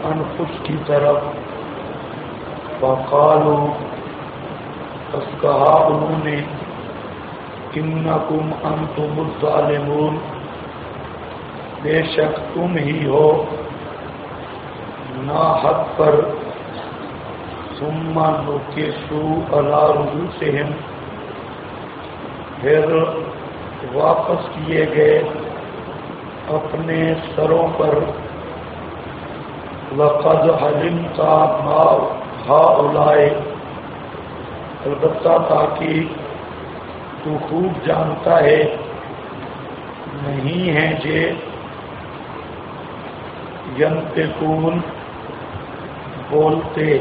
انفس کی طرف فقالوا پس کہا انہوں نے انکم انتم الظالمون بے شک تم ہی ہو نا حق پر ثم نکسوا علی رؤوسہم پھر واپس کیے گئے اپنے سروں پر لقد علمت ما هؤلاء البتہ تاکہ تو خوب جانتا ہے نہیں ہے یہ ینطقون بولتے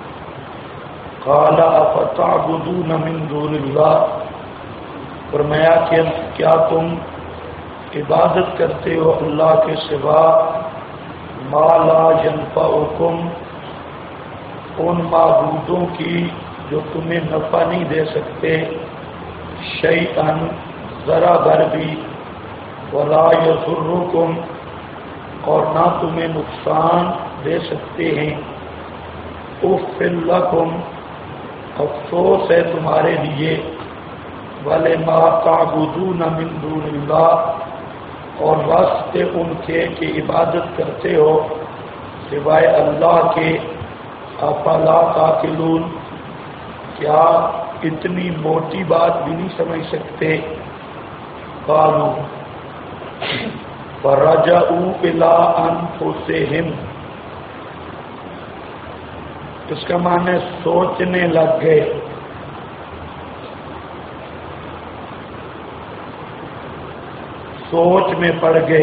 قال افتعبدون من دون اللہ فرمایا کہ کیا تم عبادت کرتے ہو اللہ کے سوا ما لا ينفعکم ان معبودوں کی جو تمہیں نفع نہیں دے سکتے شیئا ذرا بھر بھی ولا یضرکم اور نہ تمہیں نقصان دے سکتے ہیں اف لکم افسوس ہے تمہارے لیے ولما تعبدون من دون اللہ اور واسطے ان کے کہ عبادت کرتے ہو سوائے اللہ کے افلا تعقلون کیا اتنی موٹی بات بھی نہیں سمجھ سکتے قالوا فرجعوا الى انفسہم اس کا معنی سوچنے لگ گئے سوچ میں پڑ گئے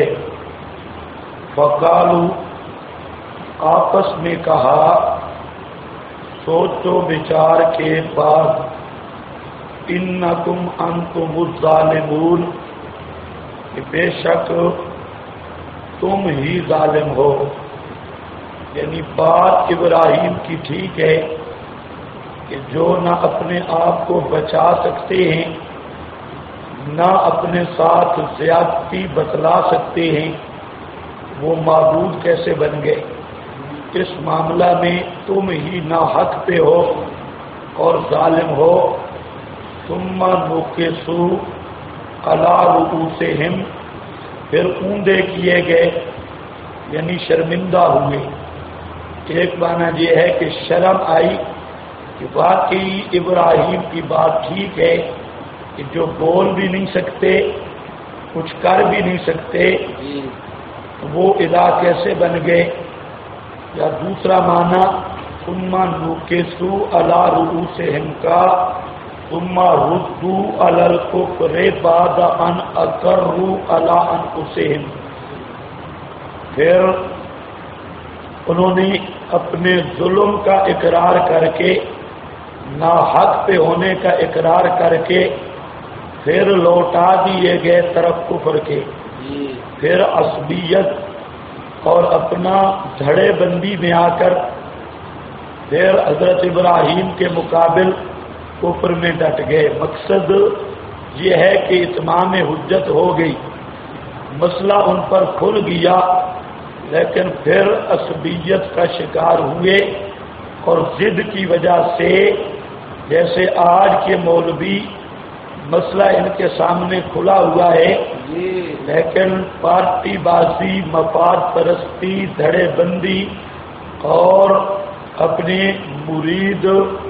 فقالوا آپس میں کہا سوچ و بچار کے بعد انکم انتم الظالمون کہ بے شک تم ہی ظالم ہو یعنی بات ابراہیم کی ٹھیک ہے کہ جو نہ اپنے آپ کو بچا سکتے ہیں نہ اپنے ساتھ زیادتی بتلا سکتے ہیں وہ معبود کیسے بن گئے اس معاملہ میں تم ہی نہ حق پہ ہو اور ظالم ہو ثم نکسوا علی رؤوسہم پھر اونڈے کیے گئے یعنی شرمندہ ہوئے ایک معنی یہ ہے کہ شرم آئی کہ واقعی ابراہیم کی بات ٹھیک ہے کہ جو بول بھی نہیں سکتے کچھ کر بھی نہیں سکتے وہ الہ کیسے بن گئے یا دوسرا معنی ثم نکسوا علی رؤوسہم کا ثم ردوا علی الکفر بعد ان اقروا علی انفسہم پھر انہوں نے اپنے ظلم کا اقرار کر کے نا حق پہ ہونے کا اقرار کر کے پھر لوٹا دیے گئے طرف کفر کے پھر عصبیت اور اپنا دھڑے بندی میں آ کر پھر حضرت ابراہیم کے مقابل کفر میں ڈٹ گئے مقصد یہ ہے کہ اتمام حجت ہو گئی مسئلہ ان پر کھل گیا لیکن پھر عصبیت کا شکار ہوئے اور ضد کی وجہ سے جیسے آج کے مولوی مسئلہ ان کے سامنے کھلا ہوا ہے لیکن پارٹی بازی مفاد پرستی دھڑے بندی اور اپنے مرید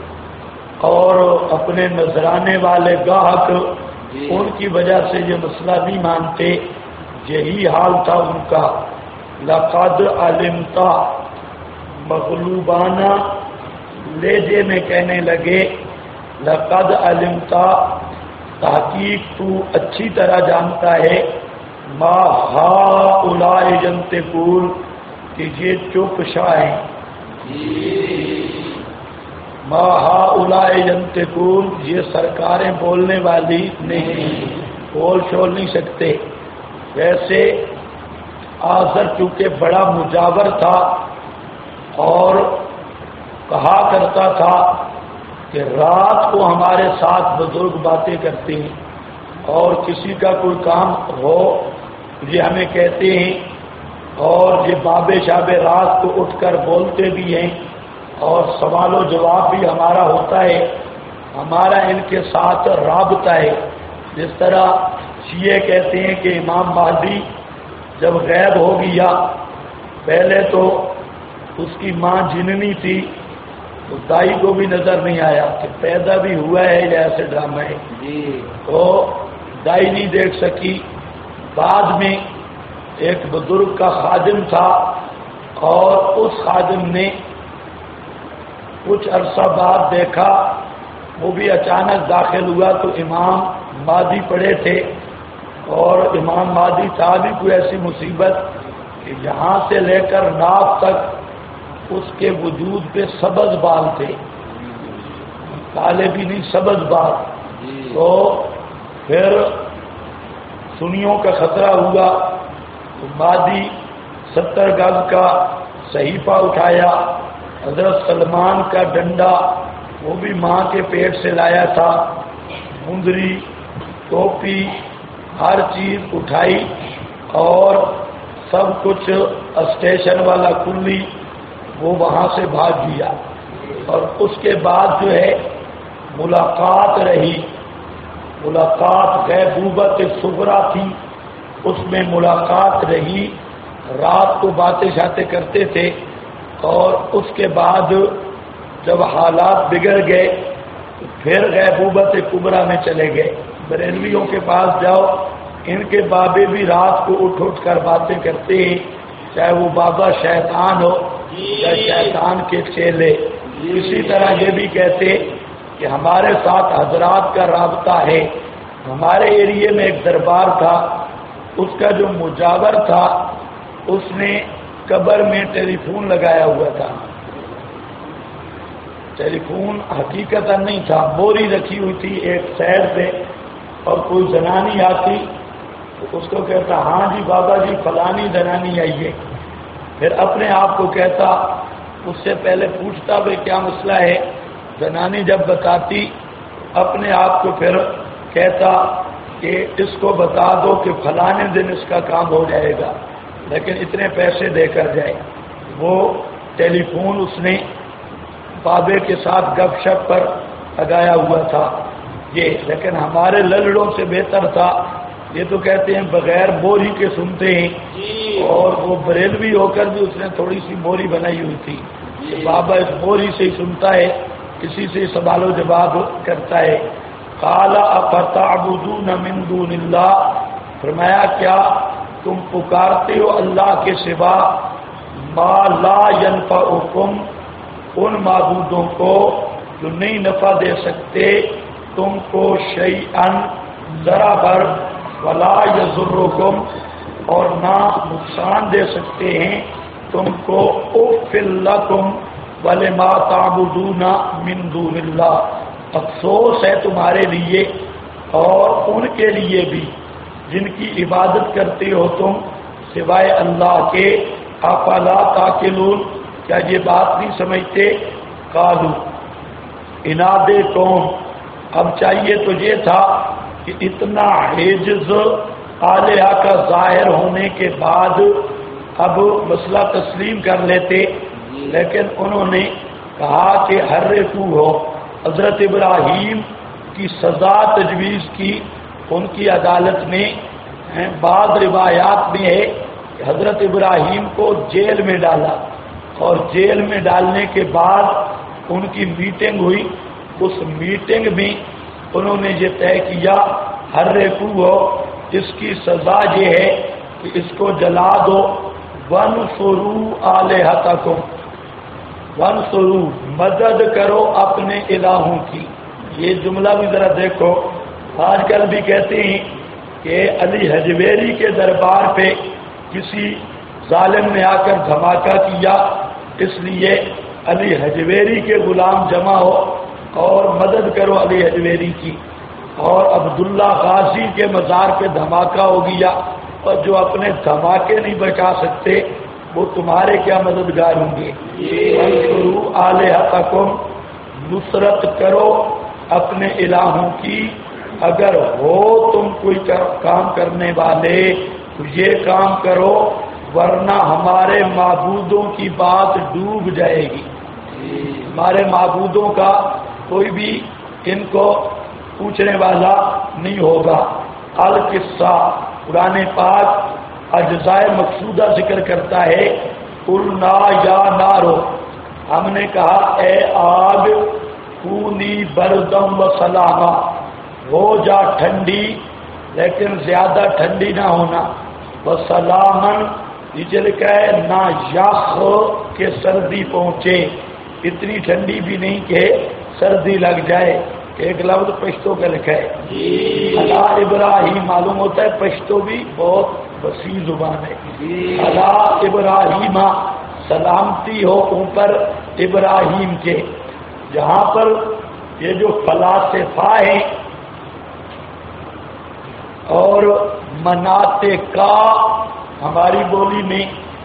اور اپنے نذرانے والے گاہک ان کی وجہ سے یہ مسئلہ نہیں مانتے یہی حال تھا ان کا لقد علمت مغلوبانہ لہجے میں کہنے لگے لقد علمت تحقیق تو اچھی طرح جانتا ہے ما ہؤلاء ینطقون کہ یہ چپ شاہ ہیں ما ہؤلاء ینطقون یہ سرکاریں بولنے والی نہیں بول شول نہیں سکتے ویسے آزر چونکہ بڑا مجاور تھا اور کہا کرتا تھا کہ رات کو ہمارے ساتھ بزرگ باتیں کرتے ہیں اور کسی کا کوئی کام ہو یہ ہمیں کہتے ہیں اور یہ باب شاب رات کو اٹھ کر بولتے بھی ہیں اور سوال و جواب بھی ہمارا ہوتا ہے، ہمارا ان کے ساتھ رابطہ ہے۔ جس طرح شیعہ کہتے ہیں کہ امام مہدی جب غائب ہو گیا، پہلے تو اس کی ماں جننی تھی، تو دائی کو بھی نظر نہیں آیا کہ پیدا بھی ہوا ہے یا ایسے ڈرامہ ہے، تو دائی نہیں دیکھ سکی۔ بعد میں ایک بزرگ کا خادم تھا اور اس خادم نے کچھ عرصہ بعد دیکھا، وہ بھی اچانک داخل ہوا تو امام مہدی پڑے تھے، اور امام مہدی تھا بھی کوئی ایسی مصیبت کہ یہاں سے لے کر ناف تک اس کے وجود پہ سبز بال تھے، کالے بھی نہیں، سبز بال۔ تو پھر سنیوں کا خطرہ ہوا تو مہدی 70 گز کا صحیفہ اٹھایا، حضرت سلمان کا ڈنڈا وہ بھی ماں کے پیٹ سے لایا تھا، مندری، ٹوپی، ہر چیز اٹھائی اور سب کچھ اسٹیشن والا کلی وہ وہاں سے بھاگ گیا۔ اور اس کے بعد جو ہے ملاقات رہی، ملاقات غیبوبت صغریٰ تھی، اس میں ملاقات رہی، رات کو باتیں شاتیں کرتے تھے، اور اس کے بعد جب حالات بگڑ گئے تو پھر غیبوبت کبریٰ میں چلے گئے۔ بریلویوں کے پاس جاؤ، ان کے بابے بھی رات کو اٹھ اٹھ کر باتیں کرتے ہیں، چاہے وہ بابا شیطان ہو یا شیطان کے چیلے۔ اسی طرح یہ بھی کہتے کہ ہمارے ساتھ حضرات کا رابطہ ہے۔ ہمارے ایریے میں ایک دربار تھا، اس کا جو مجاور تھا اس نے قبر میں ٹیلی فون لگایا ہوا تھا۔ ٹیلی فون حقیقت نہیں تھا، موری رکھی ہوئی تھی ایک سائڈ پہ، اور کوئی زنانی آتی تو اس کو کہتا ہاں جی بابا جی فلانی زنانی آئیے، پھر اپنے آپ کو کہتا، اس سے پہلے پوچھتا بھائی کیا مسئلہ ہے، زنانی جب بتاتی اپنے آپ کو پھر کہتا کہ اس کو بتا دو کہ فلانے دن اس کا کام ہو جائے گا، لیکن اتنے پیسے دے کر جائے۔ وہ ٹیلی فون اس نے بابے کے ساتھ گپ شپ پر لگایا ہوا تھا یہ، لیکن ہمارے للڑوں سے بہتر تھا۔ یہ تو کہتے ہیں بغیر موری کے سنتے ہیں، اور وہ بریلوی ہو کر بھی اس نے تھوڑی سی موری بنائی ہوئی تھی کہ بابا اس موری سے ہی سنتا ہے، کسی سے سوال و جواب کرتا ہے۔ قال افتعبدون من دون اللہ، فرمایا کیا تم پکارتے ہو اللہ کے سوا ما لا ينفعکم، ان معبودوں کو جو نہیں نفع دے سکتے تم کو شیئا ذرا بھر، ولا یضرکم، اور نہ نقصان دے سکتے ہیں تم کو، اف لکم ولما تعبدون من دون اللہ، افسوس ہے تمہارے لیے اور ان کے لیے بھی جن کی عبادت کرتے ہو تم سوائے اللہ کے، افلا تاقلون، کیا یہ بات نہیں سمجھتے؟ قالو، اناد قوم، اب چاہیے تو یہ تھا کہ اتنا عجز الہا کا ظاہر ہونے کے بعد اب مسئلہ تسلیم کر لیتے، لیکن انہوں نے کہا کہ حرفو ہو، حضرت ابراہیم کی سزا تجویز کی ان کی عدالت نے۔ بعض روایات میں ہے کہ حضرت ابراہیم کو جیل میں ڈالا، اور جیل میں ڈالنے کے بعد ان کی میٹنگ ہوئی، اس میٹنگ میں انہوں نے یہ طے کیا حرفو ہو، اس کی سزا یہ ہے کہ اس کو جلا دو، وانصروا آلہتکم، وانصروا، مدد کرو اپنے الہوں کی۔ یہ جملہ بھی ذرا دیکھو، آج کل بھی کہتے ہیں کہ علی حجویری کے دربار پہ کسی ظالم نے آ کر دھماکہ کیا، اس لیے علی حجویری کے غلام جمع ہو اور مدد کرو علی حجویری کی۔ اور عبداللہ غازی کے مزار پہ دھماکہ ہو گیا، اور جو اپنے دھماکے نہیں بچا سکتے وہ تمہارے کیا مددگار ہوں گے؟ وانصروا آلہتکم، نصرت کرو اپنے الہوں کی، اگر ہو تم کوئی کام کرنے والے تو یہ کام کرو ورنہ ہمارے معبودوں کی بات ڈوب جائے گی. ہمارے معبودوں کا کوئی بھی ان کو پوچھنے والا نہیں ہوگا. القصہ قرآن پاک اجزائے مقصودہ ذکر کرتا ہے. قلنا یا نارو، ہم نے کہا اے آگ کونی بردم و سلاما، ہو جا ٹھنڈی لیکن زیادہ ٹھنڈی نہ ہونا. و سلامن نیچے لکھا ہے نہ یخ کہ سردی پہنچے، اتنی ٹھنڈی بھی نہیں کہ سردی لگ جائے. ایک لفظ پشتو کا لکھا ہے علی ابراہیم، معلوم ہوتا ہے پشتو بھی بہت وسیع زبان ہے. علی ابراہیم، سلامتی ہو اوپر ابراہیم کے. جہاں پر یہ جو فلاسفہ ہیں اور مناتے کا ہماری بولی میں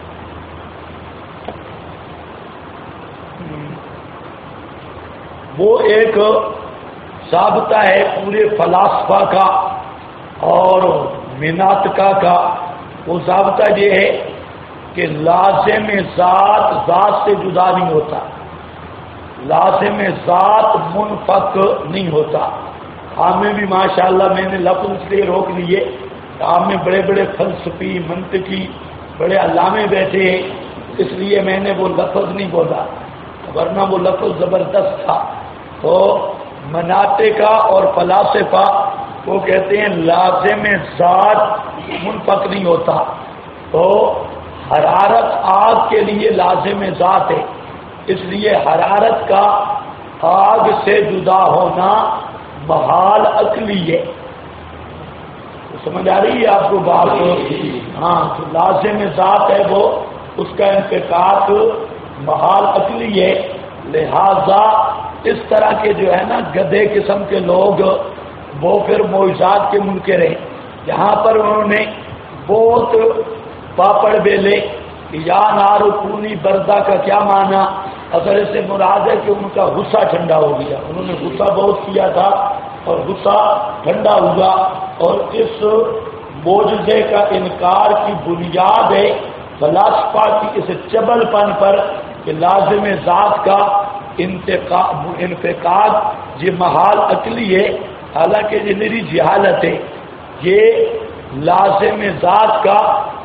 وہ ایک ضابطہ ہے پورے فلاسفہ کا اور مناطقہ کا. وہ ضابطہ یہ ہے کہ لازم ذات ذات سے جدا نہیں ہوتا، لازم ذات منفک نہیں ہوتا. عام میں بھی ماشاءاللہ میں نے لفظ اس لیے روک لیے، عام میں بڑے بڑے فلسفی منطقی بڑے علامے بیٹھے ہیں، اس لیے میں نے وہ لفظ نہیں بولا، ورنہ وہ لفظ زبردست تھا. تو مناطقہ اور فلاسفہ وہ کہتے ہیں لازم ذات منفک نہیں ہوتا. تو حرارت آگ کے لیے لازم ذات ہے، اس لیے حرارت کا آگ سے جدا ہونا محال عقلی ہے. سمجھ آ رہی ہے آپ کو بات؟ ہاں، تو لازم ذات ہے وہ، اس کا انفکاک محال عقلی ہے. لہذا اس طرح کے جو ہے نا گدھے قسم کے لوگ وہ پھر معجزات کے منکر ہیں. یہاں پر انہوں نے بہت پاپڑ بیلے کہ یا نارو کونی بردا کا کیا معنی؟ اگر اس سے مراد ہے کہ ان کا غصہ ٹھنڈا ہو گیا، انہوں نے غصہ بہت کیا تھا اور غصہ ٹھنڈا ہوا. اور اس معجزے کا انکار کی بنیاد ہے فلاسفہ کی اس چبل پن پر کہ لازم ذات کا انفکاک یہ محال عقلی ہے. حالانکہ یہ میری جہالت ہے، یہ لازم ذات کا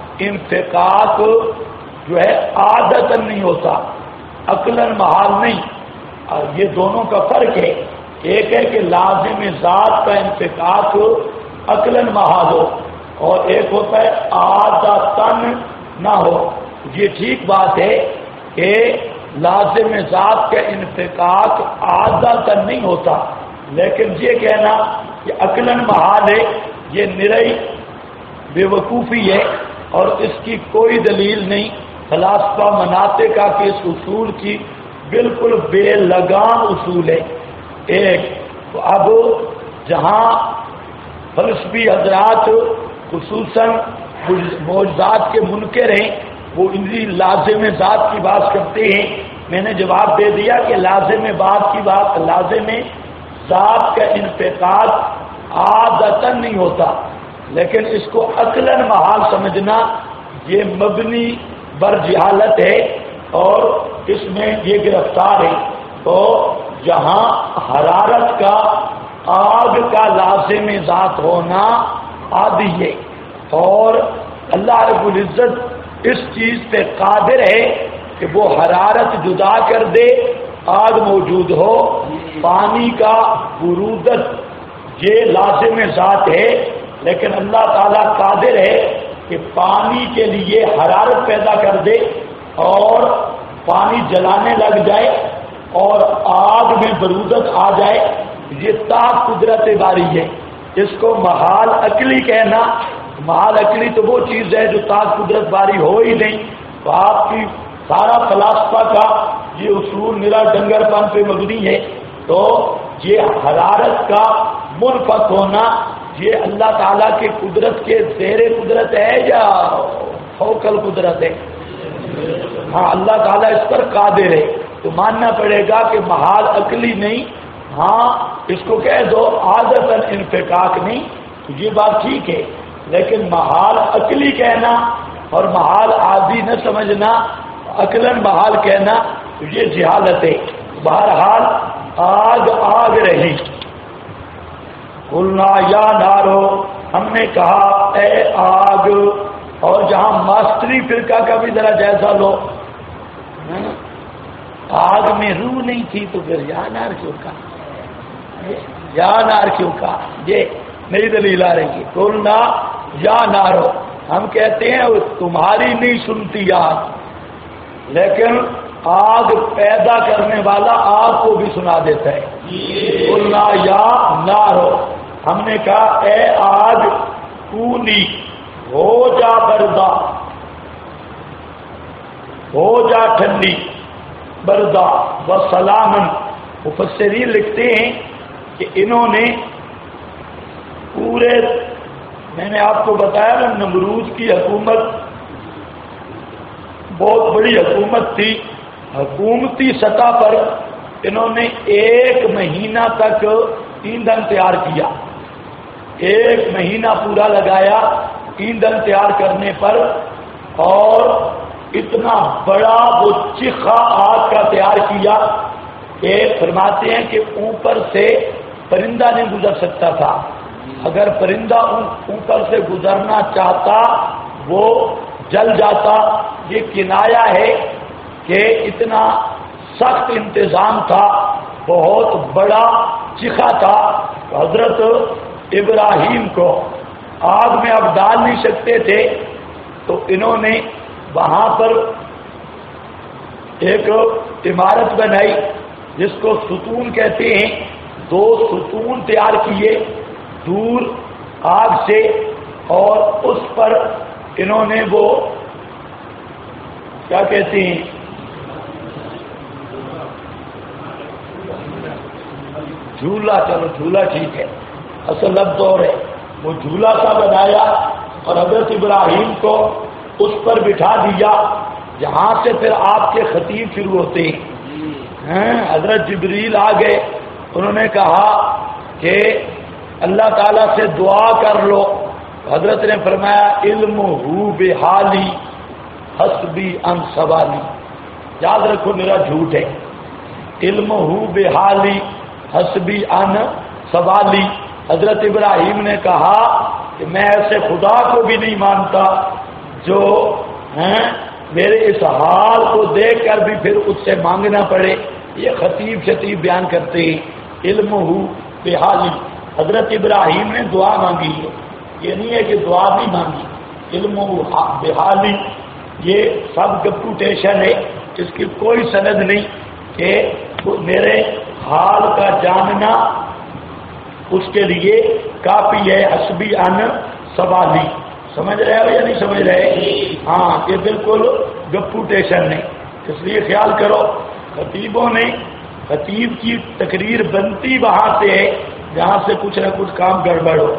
انفکاک جو ہے عادتاً نہیں ہوتا، عقلاً محال نہیں. اور یہ دونوں کا فرق ہے. ایک ہے کہ لازم ذات کا انفکاک عقلاً محال ہو، اور ایک ہوتا ہے عادتاً نہ ہو. یہ ٹھیک بات ہے کہ لازم ذات کا انفکاک عادتاً نہیں ہوتا، لیکن یہ کہنا کہ عقلاً محال ہے یہ نرئی بے وقوفی ہے اور اس کی کوئی دلیل نہیں. فلاسفہ مناطقہ کے اس اصول کی بالکل بے لگام اصول ہے. ایک تو اب جہاں فلسفی حضرات خصوصاً معجزات کے منکر ہیں وہ انہی لازم ذات کی بات کرتے ہیں. میں نے جواب دے دیا کہ لازم بات کی بات لازم ذات کا انفکاک عادتاً نہیں ہوتا، لیکن اس کو عقلاً محال سمجھنا یہ مبنی بر جہالت ہے اور اس میں یہ گرفتار ہے. تو جہاں حرارت کا آگ کا لازم ذات ہونا عادی ہے اور اللہ رب العزت اس چیز پہ قادر ہے کہ وہ حرارت جدا کر دے، آگ موجود ہو. پانی کا برودت یہ لازم ذات ہے، لیکن اللہ تعالیٰ قادر ہے کہ پانی کے لیے حرارت پیدا کر دے اور پانی جلانے لگ جائے اور آگ میں برودت آ جائے. یہ طاق قدرت باری ہے. اس کو محال عقلی کہنا، محال عقلی تو وہ چیز ہے جو طاق قدرت باری ہو ہی نہیں. تو آپ کی سارا فلاسفہ کا یہ اصول میرا ڈنگر پن پہ مبنی ہے. تو یہ حرارت کا منفک ہونا یہ اللہ تعالیٰ کی قدرت کے زیر قدرت ہے یا فوق القدرت ہے؟ ہاں، اللہ تعالیٰ اس پر قادر ہے. تو ماننا پڑے گا کہ محال عقلی نہیں، ہاں اس کو کہہ دو عادتاً انفکاک نہیں، تو یہ بات ٹھیک ہے. لیکن محال عقلی کہنا اور محال عادی نہ سمجھنا، عقلاً محال کہنا یہ جہالت ہے۔ بہرحال آگ رہی۔ قلنا یا نارو، ہم نے کہا اے آگ، اور جہاں ماسٹری فرقہ کا بھی ذرا جیسا لو، آگ میں روح نہیں تھی تو پھر یا نار کیوں کہا، یا نار کیوں کہا؟ یہ نئی دلیل آ رہی ہے۔ قلنا یا نارو، ہم کہتے ہیں تمہاری نہیں سنتی آگ، لیکن آگ پیدا کرنے والا آگ کو بھی سنا دیتا ہے۔ قلنا یا نارو، ہم نے کہا اے آگ کونی، ہو جا بردا، ہو جا ٹھنڈی، بردا وسلامن۔ مفسرین لکھتے ہیں کہ انہوں نے پورے، میں نے آپ کو بتایا نا نمرود کی حکومت بہت بڑی حکومت تھی، حکومتی سطح پر انہوں نے 1 مہینہ تک ایندھن تیار کیا، 1 مہینہ پورا لگایا ایندھن تیار کرنے پر، اور اتنا بڑا وہ چیخا آگ کا تیار کیا کہ فرماتے ہیں کہ اوپر سے پرندہ نہیں گزر سکتا تھا، اگر پرندہ اوپر سے گزرنا چاہتا وہ جل جاتا۔ یہ کنایا ہے کہ اتنا سخت انتظام تھا، بہت بڑا چیخا تھا۔ حضرت ابراہیم کو آگ میں اب ڈال نہیں سکتے تھے، تو انہوں نے وہاں پر ایک عمارت بنائی جس کو ستون کہتے ہیں، 2 ستون تیار کیے دور آگ سے، اور اس پر انہوں نے وہ کیا کہتے ہیں، جھولا، چلو جھولا ٹھیک ہے، اصل لفظ اور ہے، وہ جھولا سا بنایا اور حضرت ابراہیم کو اس پر بٹھا دیا، جہاں سے پھر آپ کے خطیب شروع ہوتے ہیں۔ حضرت جبریل آ گئے، انہوں نے کہا کہ اللہ تعالیٰ سے دعا کر لو، حضرت نے فرمایا علم ہو بحالی حسبی ان سوالی، یاد رکھو میرا جھوٹ ہے، علم ہو بحالی حسبی ان سوالی۔ حضرت ابراہیم نے کہا کہ میں ایسے خدا کو بھی نہیں مانتا جو میرے اس حال کو دیکھ کر بھی پھر اس سے مانگنا پڑے۔ یہ خطیب شتیب بیان کرتے ہیں علم ہو بحالی، حضرت ابراہیم نے دعا مانگی ہے، یہ نہیں ہے کہ دعا نہیں مانگی، علم ہو بحالی یہ سب کمپوٹیشن ہے، اس کی کوئی سند نہیں کہ میرے حال کا جاننا اس کے لیے کافی ہے۔ حسبی ان سوالی، سمجھ رہے ہو یا نہیں سمجھ رہے؟ ہاں، یہ بالکل گپوٹیشن نہیں، اس لیے خیال کرو خطیبوں نے، خطیب کی تقریر بنتی وہاں سے ہے جہاں سے کچھ نہ کچھ کام گڑبڑ ہو۔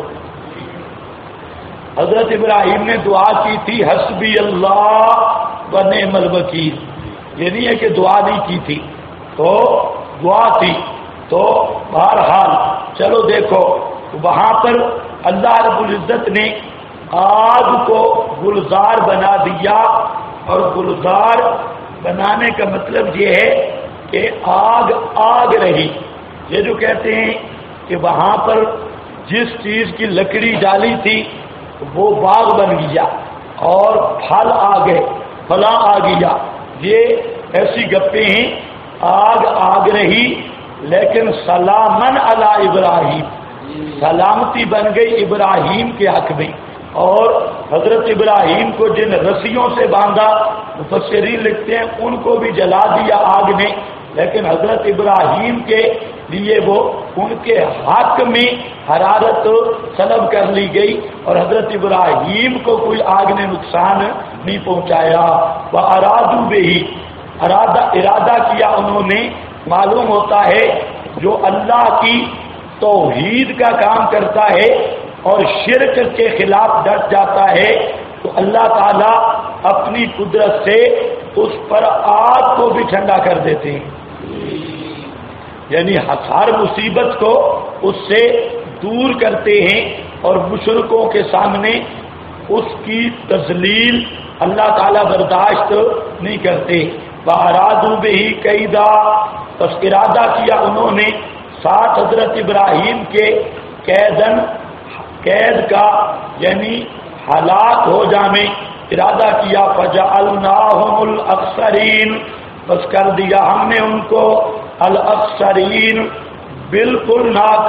حضرت ابراہیم نے دعا کی تھی حسبی اللہ و نعم الوکیل، یہ نہیں ہے کہ دعا نہیں کی تھی، تو دعا تھی۔ تو بہرحال چلو دیکھو وہاں پر اللہ رب العزت نے آگ کو گلزار بنا دیا، اور گلزار بنانے کا مطلب یہ ہے کہ آگ رہی۔ یہ جو کہتے ہیں کہ وہاں پر جس چیز کی لکڑی ڈالی تھی وہ باغ بن گیا اور پھل آ گئے، پھلاں آ گیا، یہ ایسی گپیں ہیں۔ آگ رہی لیکن سلامن علی ابراہیم، سلامتی بن گئی ابراہیم کے حق میں، اور حضرت ابراہیم کو جن رسیوں سے باندھا مفسرین لکھتے ہیں ان کو بھی جلا دیا آگ نے، لیکن حضرت ابراہیم کے لیے وہ ان کے حق میں حرارت سلب کر لی گئی، اور حضرت ابراہیم کو کوئی آگ نے نقصان نہیں پہنچایا۔ وہ ارادو بہی، ارادہ کیا انہوں نے۔ معلوم ہوتا ہے جو اللہ کی توحید کا کام کرتا ہے اور شرک کے خلاف ڈٹ جاتا ہے تو اللہ تعالیٰ اپنی قدرت سے اس پر آگ کو بھی ٹھنڈا کر دیتے ہیں، یعنی ہر مصیبت کو اس سے دور کرتے ہیں، اور مشرکوں کے سامنے اس کی تذلیل اللہ تعالیٰ برداشت نہیں کرتے. وَأَرَادُوا بِهِ كَيْدًا، بس ارادہ کیا انہوں نے ساتھ حضرت ابراہیم کے قید کا، یعنی ہلاک ہو جانے ارادہ کیا. فَجَعَلْنَاهُمُ الْأَخْسَرِينَ، بس کر دیا ہم نے ان کو الاخسرین، بالکل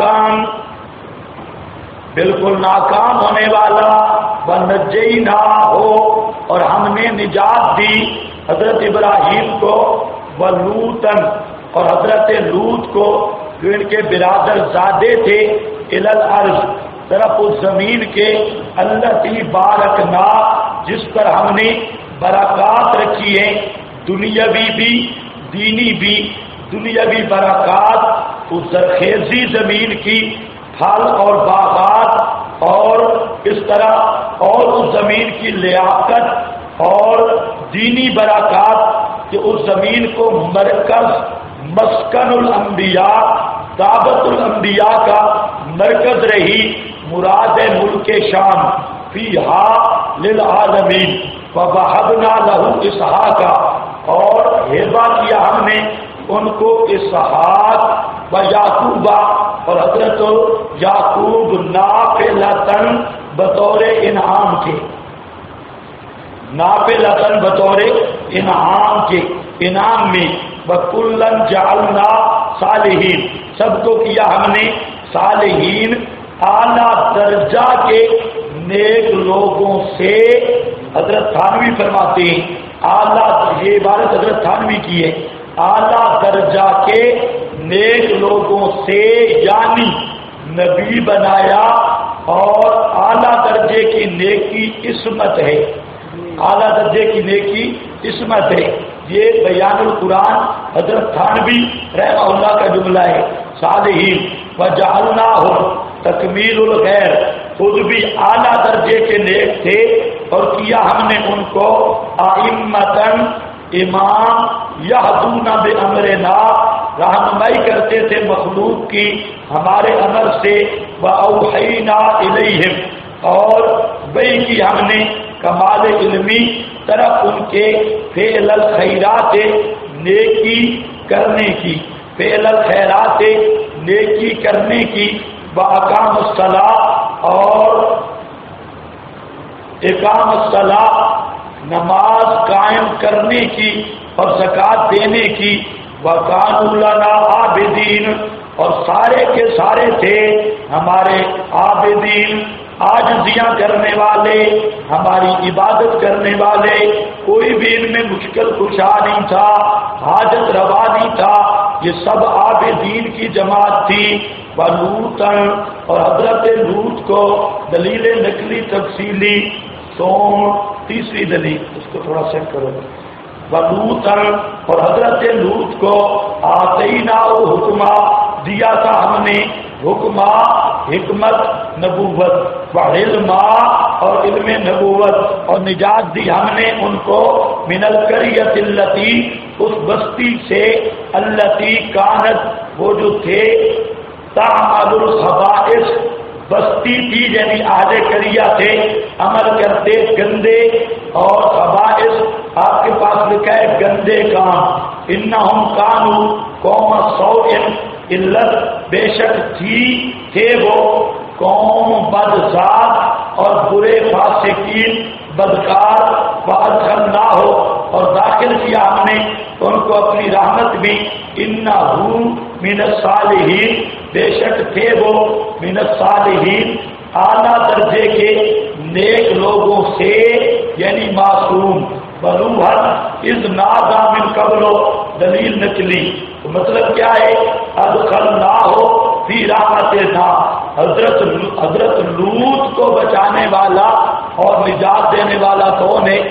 ناکام ہونے والا. وَنَجَّيْنَاهُ، اور ہم نے نجات دی حضرت ابراہیم کو، وَلُوطًا، اور حضرت لوط کو جو ان کے برادر زادے تھے، إِلَى الْأَرْضِ، طرف اس زمین کے، الَّتِي بارکنا، جس پر ہم نے برکات رکھی ہیں، دنیاوی بھی دینی بھی. دنیاوی برکات اس زرخیزی زمین کی، پھل اور باغات، اور اس طرح اور اس زمین کی لیاقت، اور دینی برکات کہ اس زمین کو مرکز، مسکن الانبیاء، دعوت الانبیاء کا مرکز رہی. مراد ملک شام، فیہا للعالمین. وَوَهَبْنَا لَهُ إِسْحَاقَ، اور ہبہ کیا ہم نے ان کو اسحاق، وَيَعْقُوبَ، اور حضرت یعقوب، نافلۃً، بطور انعام کے، نافلۃً، بطور انعام کے، انعام میں. وَكُلًّا جَعَلْنَا صَالِحِينَ، سب کو کیا ہم نے صالحین، اعلیٰ درجہ کے نیک لوگوں سے. حضرت تھانوی فرماتے ہیں اعلیٰ، یہ عبارت حضرت تھانوی کی ہے، اعلیٰ درجہ کے نیک لوگوں سے، یعنی نبی بنایا، اور اعلیٰ درجے کی نیکی عصمت ہے. اعلیٰ درجے کی نیکی عصمت ہے. یہ بیان القرآن حضرت تھانوی رحمہ اللہ کا جملہ ہے. صالحین وجعلناہم، تکمیل الخیر، خود بھی اعلیٰ درجے کے نیک تھے، اور کیا ہم نے ان کو ائمۃً، امام، یہدون بامرنا، رہنمائی کرتے تھے مخلوق کی ہمارے امر سے. واوحینا الیہم، اور وحی کی ہم نے کمال علمی طرف ان کے، فعل الخیرات، نیکی کرنے کی، فعل الخیرات، نیکی کرنے کی. واقام الصلاۃ، اور اقام الصلاۃ، نماز قائم کرنے کی اور زکوٰۃ دینے کی. وَكَانُوا لَنَا عَابِدِينَ، اور سارے کے سارے تھے ہمارے عابدین، عاجزیاں کرنے والے، ہماری عبادت کرنے والے. کوئی بھی ان میں مشکل کشا نہیں تھا، حاجت روا نہیں تھا، یہ سب عابدین کی جماعت تھی. وَلُوطًا، اور حضرت لوط کو، دلیل نقلی تفصیلی، تیسری دلیل، اس کو تھوڑا سیٹ کرو. وَلُوطًا، اور حضرت لوط کو، آتَيْنَاهُ حکمہ، دیا تھا ہم نے حکمہ، حکمت، نبوت، وعلما، اور علم نبوت، اور نجات دی ہم نے ان کو، من القریۃ التی، اس بستی سے، التی کانت، وہ جو تھے، تعمل الخبائث، بستی تھی یعنی اہل قریہ تھے، عمل کرتے گندے اور خبائث، آپ کے پاس لکھا ہے گندے کام. انہم کانوا قوم سوء، علت بے شک تھے وہ قوم بدذات اور برے فاسقین، بدکار. وَأَدْخَلْنَاهُ، اور داخل کیا ہم نے ان کو اپنی رحمت میں. إِنَّهُ مِنَ الصَّالِحِينَ، بے شک تھے وہ من الصالحین، اعلیٰ درجے کے نیک لوگوں سے، یعنی معصوم. بروحا اذ نادا من قبل، دلیل نکلی. تو مطلب کیا ہے؟ ادخلناہ فی رحمتنا، حضرت لوط کو بچانے والا اور نجات دینے والا کون ہے؟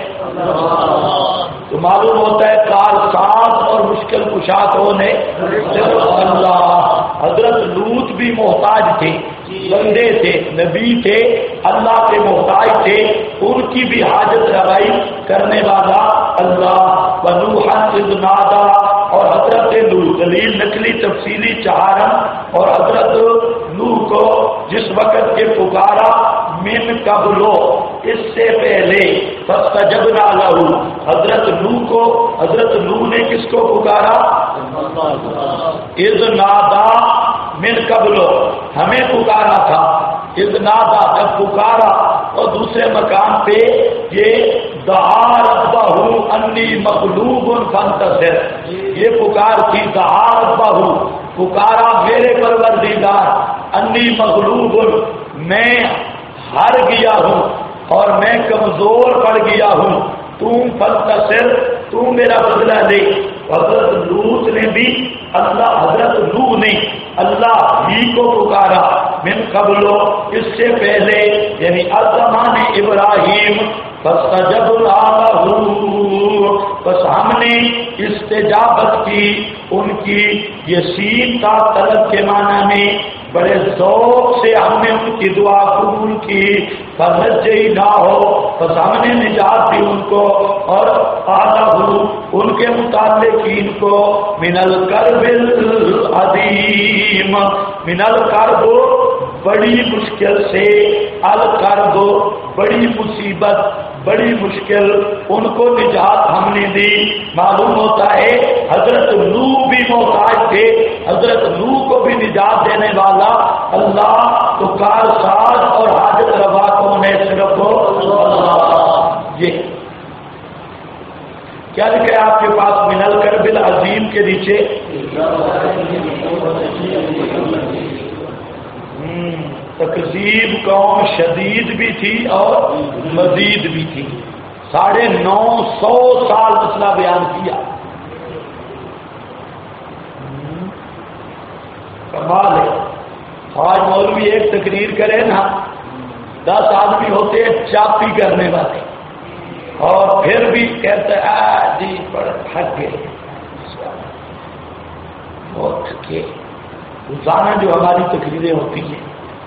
تو معلوم ہوتا ہے کار ساز اور مشکل کشا کون ہے؟ اللہ. حضرت لوط بھی محتاج تھے، بندے تھے، نبی تھے، اللہ کے محتاج تھے، ان کی بھی حاجت روائی کرنے والا اللہ. ونوحا اذ نادا، اور حضرت لوط، دلیل نقلی تفصیلی چہارم، اور حضرت لوط کو جس وقت کے پکارا من قبلو اس سے پہلے فاستجبنا لہو حضرت نوح نے کس کو پکارا؟ اذ نادا من قبلو ہمیں پکارا تھا، اذ نادا جب پکارا، اور دوسرے مقام پہ یہ دعا ربہ انی مغلوب فانتصر، یہ پکار تھی دعا ربہ پکارا میرے پروردگار انی مغلوب میں ہار گیا ہوں اور میں کمزور پڑ گیا ہوں، تم فانتصر تو میرا بدلہ دے۔ حضرت لوط نے بھی حضرت نوح نے اللہ ہی کو پکارا من قبلو اس سے پہلے یعنی الزمان ابراہیم فاستجبنا لہ بس ہم نے استجابت کی ان کی، یہ سین کا طلب کے معنی میں بڑے ذوق سے ہم نے ان کی دعا قبول کی، فنجینا ہو بس ہم نے نجات دی ان کو، اور ان کے متعلقین کو من الکرب العظیم، من الکرب بڑی مشکل سے، الکرب بڑی مصیبت بڑی مشکل، ان کو نجات ہم نے دی۔ معلوم ہوتا ہے حضرت نوح بھی محتاج تھے، حضرت نوح کو بھی نجات دینے والا اللہ، تو کارساز اور حاجت روا کون ہے؟ صرف اللہ۔ یہ کیا لکھا ہے آپ کے پاس من الکرب العظیم کے نیچے؟ تکذیب قوم شدید بھی تھی اور مزید بھی تھی، 950 سال مسئلہ بیان کیا، کمال ہے۔ آج مولوی ایک تقریر کرے نا، 10 آدمی ہوتے ہیں چاپی کرنے والے، اور پھر بھی کہتے ہیں جی بڑے تھک گئے، بہت تھکے۔ روزانہ جو ہماری تقریریں ہوتی ہیں،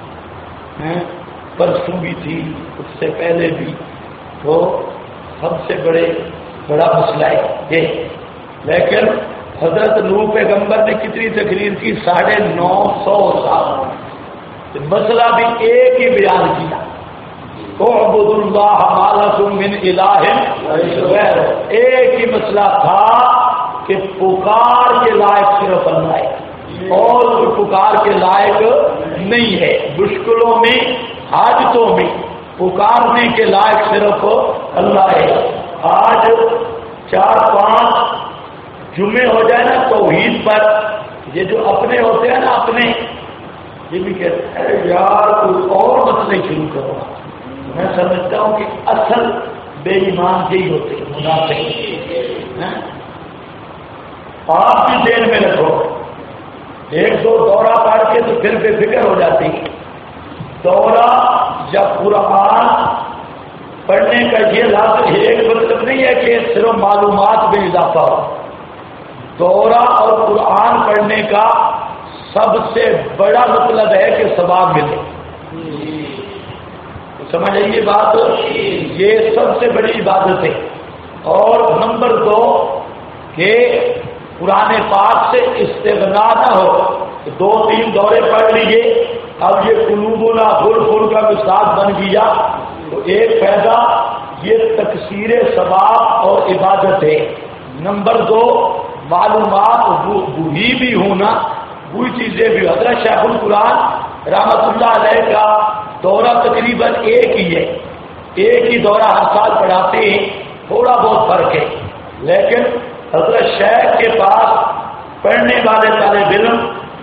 پرسوں بھی تھی، اس سے پہلے بھی، تو سب سے بڑا مسئلہ ہے یہ۔ لیکن حضرت نوح پیغمبر نے کتنی تقریر کی؟ 950 سال، مسئلہ بھی ایک ہی بیان کیا، اعبدوا اللہ ما لکم من الہ غیرہ۔ ایک ہی مسئلہ تھا کہ پکار کے لائق صرف اللہ ہے، اور کوئی پکار کے لائق نہیں ہے۔ مشکلوں میں حاجتوں میں پکارنے کے لائق صرف اللہ ہے۔ آج 4-5 جمعے ہو جائے نا توحید پر، یہ جو اپنے ہوتے ہیں نا اپنے، یہ بھی کہتے ہیں یار کوئی اور مسئلے شروع کرو۔ میں سمجھتا ہوں کہ اصل بے ایمان یہی ہوتے ہیں، منافق۔ آپ بھی ذہن میں رکھو، 1-2 دورہ پڑھ کے تو پھر بے فکر ہو جاتی ہے۔ دورہ یا قرآن پڑھنے کا یہ لفظ ایک مطلب نہیں ہے کہ صرف معلومات میں اضافہ ہو۔ دورہ اور قرآن پڑھنے کا سب سے بڑا مطلب ہے کہ ثواب ملے۔ سمجھ آئیے بات، یہ سب سے بڑی عبادت ہے۔ اور نمبر 2 کہ قرآن پاک سے استغنا نہ ہو، 2-3 دورے پڑھ لیجیے، اب یہ قلوبنا غل کا مثال بن گیا، تو ایک فائدہ یہ تکثیر ثواب اور عبادت ہے۔ نمبر 2 معلومات وہی بھی ہونا، وہی چیزیں بھی۔ حضرت شیخ القرآن رحمۃ اللہ علیہ کا دورہ تقریباً ایک ہی ہے، ایک ہی دورہ ہر سال پڑھاتے ہیں، تھوڑا بہت فرق ہے، لیکن حضرت شیخ کے پاس پڑھنے والے طالب علم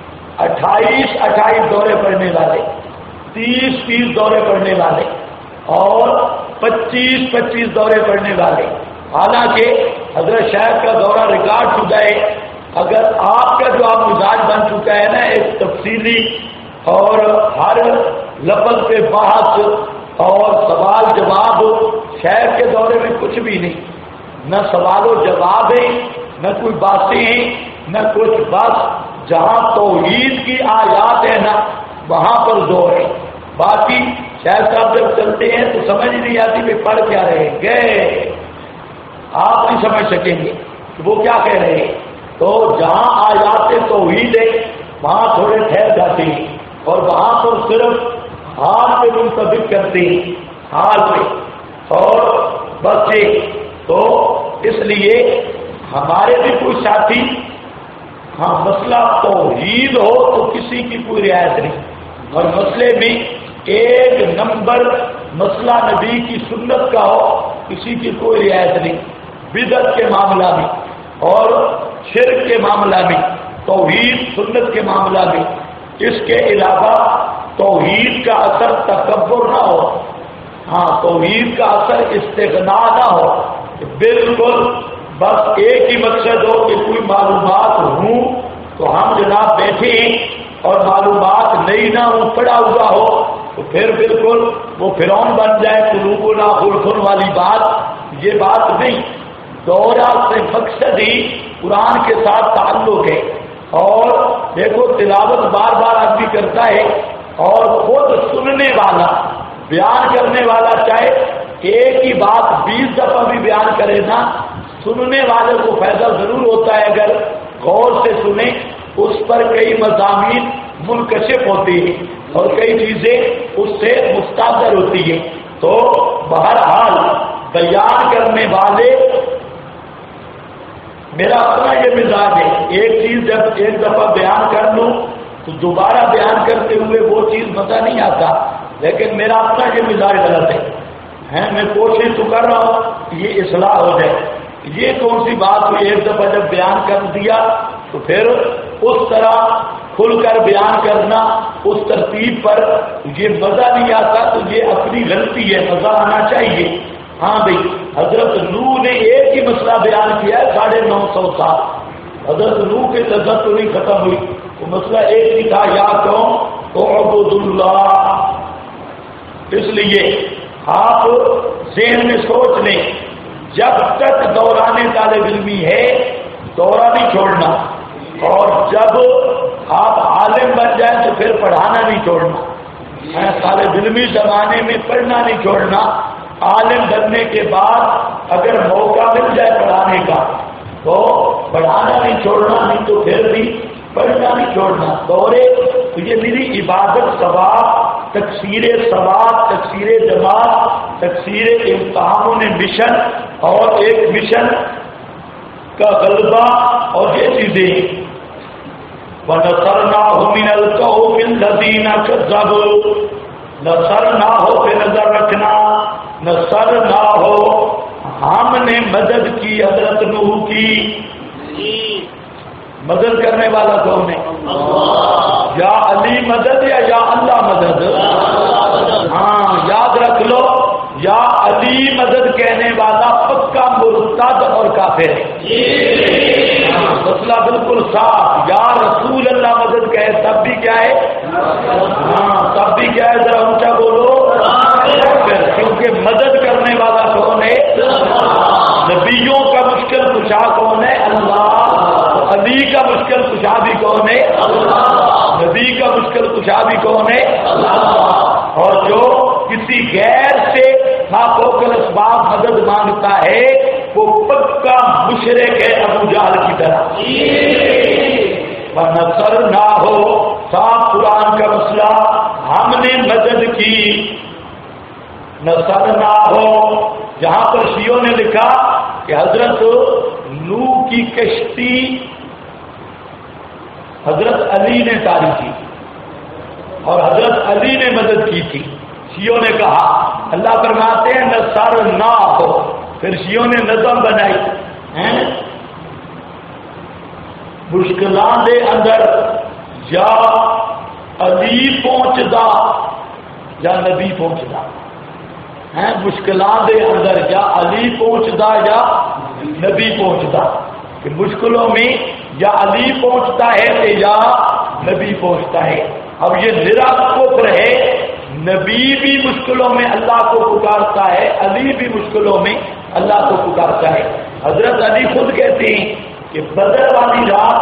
28 دورے پڑھنے والے، 30 دورے پڑھنے والے، اور 25 دورے پڑھنے والے۔ حالانکہ حضرت شیخ کا دورہ ریکارڈ شدہ ہے۔ اگر آپ کا جو آپ مزاج بن چکا ہے نا، ایک تفصیلی اور ہر لفظ پہ بحث اور سوال جواب، شیخ کے دورے میں کچھ بھی نہیں، نہ سوال و جواب ہے، نہ کوئی باتیں ہیں، نہ کچھ، بس جہاں توحید کی آیات ہے نا وہاں پر زور ہے۔ باقی شیخ صاحب جب چلتے ہیں تو سمجھ نہیں آتی کہ پڑھ کیا رہے گئے، آپ نہیں سمجھ سکیں گے کہ وہ کیا کہہ رہے ہیں۔ تو جہاں آیات توحید ہے وہاں تھوڑے ٹھہر جاتے ہیں، اور وہاں تو صرف حال پہ منتخب کرتے ہیں، حال پہ اور بچے. تو اس لیے ہمارے بھی کوئی ساتھی ہاں مسئلہ توحید ہو تو کسی کی کوئی رعایت نہیں، اور مسئلے میں ایک نمبر مسئلہ نبی کی سنت کا ہو کسی کی کوئی رعایت نہیں. بدعت کے معاملہ میں اور شرک کے معاملہ میں، توحید سنت کے معاملہ میں. اس کے علاوہ توحید کا اثر تکبر نہ ہو، ہاں توحید کا اثر استغنا نہ ہو، بالکل بس ایک ہی مقصد ہو کہ کوئی معلومات ہوں تو ہم جناب بیٹھے ہیں اور معلومات نئی نہ ہوں پڑا ہوا ہو تو پھر بالکل وہ فرعون بن جائے قلوبنا غلف والی بات، یہ بات نہیں. دورہ سے مقصد ہی قرآن کے ساتھ تعلق ہے. اور دیکھو تلاوت بار بار آدمی کرتا ہے اور خود سننے والا بیان کرنے والا چاہے ایک ہی بات 20 دفعہ بھی بیان کرے نا، سننے والے کو فائدہ ضرور ہوتا ہے اگر غور سے سنیں. اس پر کئی مضامین منکشف ہوتی ہیں اور کئی چیزیں اس سے مستحضر ہوتی ہیں. تو بہرحال بیان کرنے والے، میرا اپنا یہ مزاج ہے، ایک چیز جب ایک دفعہ بیان کر لوں تو دوبارہ بیان کرتے ہوئے وہ چیز مزہ نہیں آتا، لیکن میرا اپنا یہ مزاج غلط ہے. میں کوشش تو کر رہا ہوں کہ یہ اصلاح ہو جائے. یہ کون سی بات ہوئی، ایک دفعہ جب بیان کر دیا تو پھر اس طرح کھل کر بیان کرنا اس ترتیب پر یہ مزہ نہیں آتا، تو یہ اپنی غلطی ہے، مزہ آنا چاہیے. ہاں بھائی حضرت نوح نے ایک ہی مسئلہ بیان کیا ہے 950 سال. حضرت نوح کی لذت تو نہیں ختم ہوئی، وہ مسئلہ ایک ہی تھا، یا قوم اعبدوا اللہ. اس لیے آپ ذہن میں سوچ لیں، جب تک دوران طالب علمی ہے دورہ نہیں چھوڑنا، اور جب آپ عالم بن جائیں تو پھر پڑھانا نہیں چھوڑنا. طالب علمی زمانے میں پڑھنا نہیں چھوڑنا، عالم بننے کے بعد اگر موقع مل جائے پڑھانے کا تو پڑھانا نہیں چھوڑنا، نہیں تو پھر بھی پڑھنا نہیں چھوڑنا. دورے تو یہ میری عبادت ثواب، تکثیر ثواب، تکثیر جماعت، تکثیر امتحان مشن اور ایک مشن کا غلبہ اور یہ چیزیں. وَنَصَرْنَاهُ مِنَ الْقَوْمِ الَّذِينَ كَذَّبُوا. نصر نہ ہو پہ نظر رکھنا، نصر نہ ہو ہم نے مدد کی حضرت نوح کی. مدد کرنے والا کون ہے؟ یا علی مدد یا اللہ مدد؟ ہاں یاد رکھ لو، یا علی مدد کہنے والا پکا مرتد اور کافر ہے. مسئلہ بالکل صاف. یا رسول اللہ مدد کہے تب بھی کیا ہے؟ ہاں تب بھی کیا ہے؟ ذرا اونچا بولو. کیونکہ مدد کرنے والا کون ہے؟ نبیوں کا مشکل کشا کون ہے؟ اللہ. علی کا مشکل کشا بھی کون ہے؟ اللہ. نبی کا مشکل کشا بھی کون ہے؟ اللہ. اور جو کسی غیر سے ناپوک الاسباب مدد مانگتا ہے وہ پکا مشرک ہے ابو جہل کی طرح. نصر نہ ہو، صاف قرآن کا مسئلہ، ہم نے مدد کی. نصر نہ ہو، جہاں پر شیعوں نے لکھا کہ حضرت نوح کی کشتی حضرت علی نے تاری کی اور حضرت علی نے مدد کی تھی. شیعوں نے کہا، اللہ فرماتے ہیں نصر نہ ہو. پھر شیعوں نے نظم بنائی، مشکلات دے اندر یا علی پہنچدا یا نبی پہنچدا. مشکلات دے اندر یا علی پہنچدا یا نبی پہنچدا. کہ مشکلوں میں یا علی پہنچتا ہے یا نبی پہنچتا ہے. اب یہ نرا کفر ہے. نبی بھی مشکلوں میں اللہ کو پکارتا ہے، علی بھی مشکلوں میں اللہ کو پکارتا ہے. حضرت علی خود کہتے ہیں کہ بدر والی رات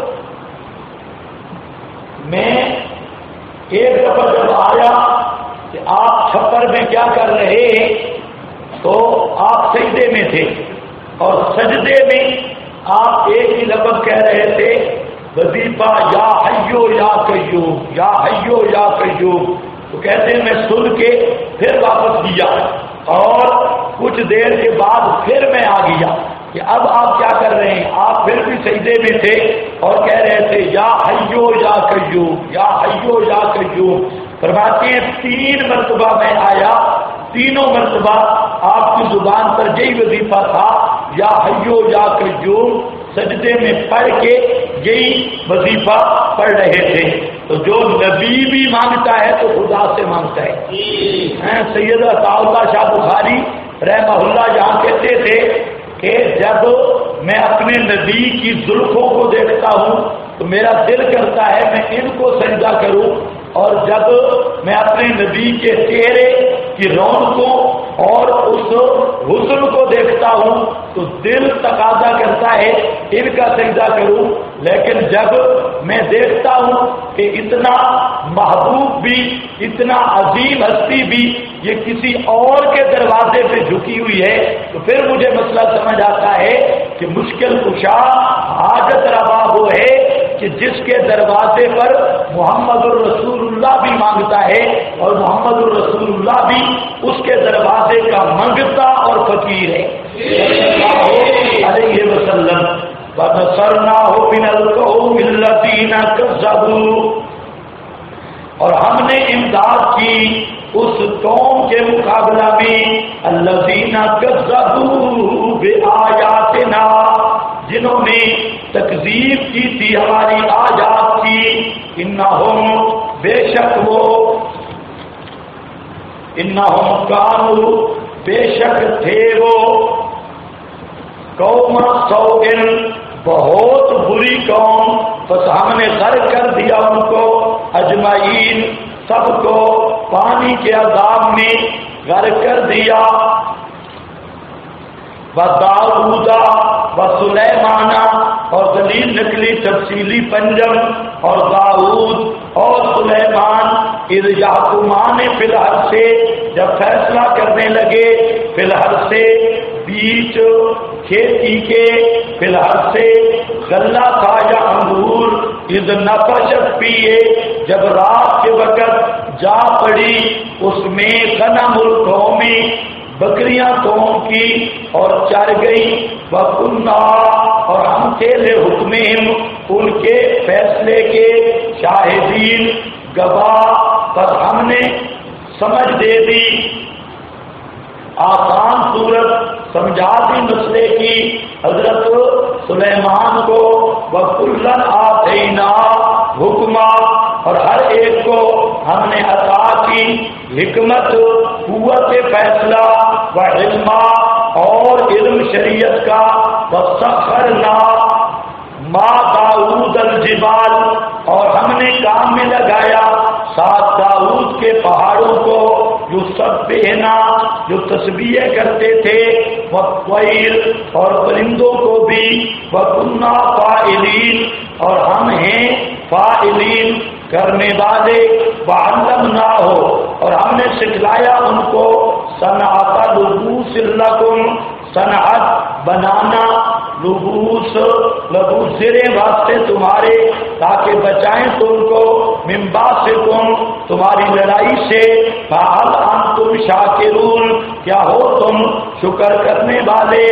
میں ایک دفعہ جب آیا کہ آپ چھپر میں کیا کر رہے ہیں تو آپ سجدے میں تھے اور سجدے میں آپ ایک ہی لفظ کہہ رہے تھے وظیفہ یا حی حیو یا قیوم، یا حیو یا قیوم، تو کہتے ہیں میں سن کے پھر واپس کیا اور کچھ دیر کے بعد پھر میں آ گیا کہ اب آپ کیا کر رہے ہیں؟ آپ پھر بھی سجدے میں تھے اور کہہ رہے تھے یا حیو یا قیوم، یا حیو یا قیوم۔ فرماتے ہیں 3 مرتبہ میں آیا، تینوں مرتبہ آپ کی زبان پر یہی وظیفہ تھا یا حیو یا قیوم، سجدے میں پڑھ کے یہی وظیفہ پڑھ رہے تھے۔ تو جو نبی بھی مانگتا ہے تو خدا سے مانگتا ہے۔ سیدہ عطاءاللہ شاہ بخاری رحمہ اللہ جہاں کہتے تھے کہ جب میں اپنے نبی کی زلفوں کو دیکھتا ہوں تو میرا دل کرتا ہے میں ان کو سجدہ کروں، اور جب میں اپنے نبی کے چہرے کی رونقوں اور اس حسن کو دیکھتا ہوں تو دل تقاضا کرتا ہے ان کا سجدہ کروں، لیکن جب میں دیکھتا ہوں کہ اتنا محبوب بھی، اتنا عظیم ہستی بھی یہ کسی اور کے دروازے پہ جھکی ہوئی ہے تو پھر مجھے مسئلہ سمجھ آتا ہے کہ مشکل کشا حاجت روا وہ ہے کہ جس کے دروازے پر محمد الرسول اللہ بھی مانگتا ہے اور محمد الرسول اللہ بھی اس کے دروازے کا منگتا اور فقیر ہے صلی اللہ علیہ وسلم۔ وَنَصَرْنَاهُ مِنَ الْقَوْمِ الَّذِينَ كَذَّبُوا، اور ہم نے امداد کی اس قوم کے مقابلہ میں الذین کذبوا بآیاتنا، جنہوں نے تکذیب کی تھی ہماری آیات کی، انہم بے شک وہ، انہم کانوا بے شک تھے وہ، قوم سوء بہت بری قوم، بس ہم نے غرق کر دیا ان کو اجمعین سب کو پانی کے عذاب میں غرق کر دیا۔ وَدَاوُودَ وَسُلَیمَانَ، اور دلیل نکلی تفصیلی پنجم، اور داؤد اور سلیمان اذ یحکمان فی الحرث، جب فیصلہ کرنے لگے فی الحرث بیچ کھیتی کے، فی الحرث غلہ تھا یا انگور، اذ نفشت فیہ، جب رات کے وقت جا پڑی اس میں غنم القوم، بکریاں قوم کی اور چر گئی، وَكُنَّا، اور ہم تھے لِحُکْمِهِمْ ان کے فیصلے کے شاہدین گواہ، پر ہم نے سمجھ دے دی، آسان صورت سمجھا دی مسئلے کی حضرت سلیمان کو، وَكُلًّا آتَيْنَا حُکْمًا، اور ہر ایک کو ہم نے عطا کی حکمت، قوت فیصلہ، وعلما، اور علم شریعت کا، وَسَخَّرْنَا مَعَ داؤد الجبال، اور ہم نے کام میں لگایا ساتھ داؤد کے پہاڑوں کو، جو سبحنا، جو تسبیح کرتے تھے، والطیر، اور پرندوں کو بھی، وَكُنَّا فَاعِلِينَ، اور ہم ہیں فاعلین کرنے والے، وَعَلَّمْنَاهُ، اور ہم نے سکھلایا ان کو، صنعت لبوس لکم، صنعت بنانا، لبوس لبوس زریں واسطے تمہارے، تاکہ بچائیں تم کو، من باسکم، تمہاری لڑائی سے، فَهَلْ أَنْتُمْ شَاكِرُونَ، کیا ہو تم شکر کرنے والے؟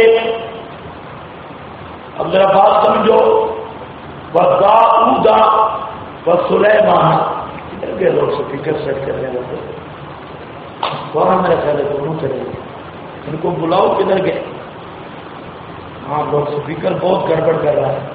اب ذرا بات سمجھو، وَدَاؤُدَ وَسُلَیمَانَ، ادھر گئے لوگ سپیکر سیٹ کرنے لگے، وہاں میرا خیال ہے دونوں چلے گئے، ان کو بلاؤ کدھر گئے؟ ہاں لوگ سپیکر بہت گڑبڑ کر رہا ہے۔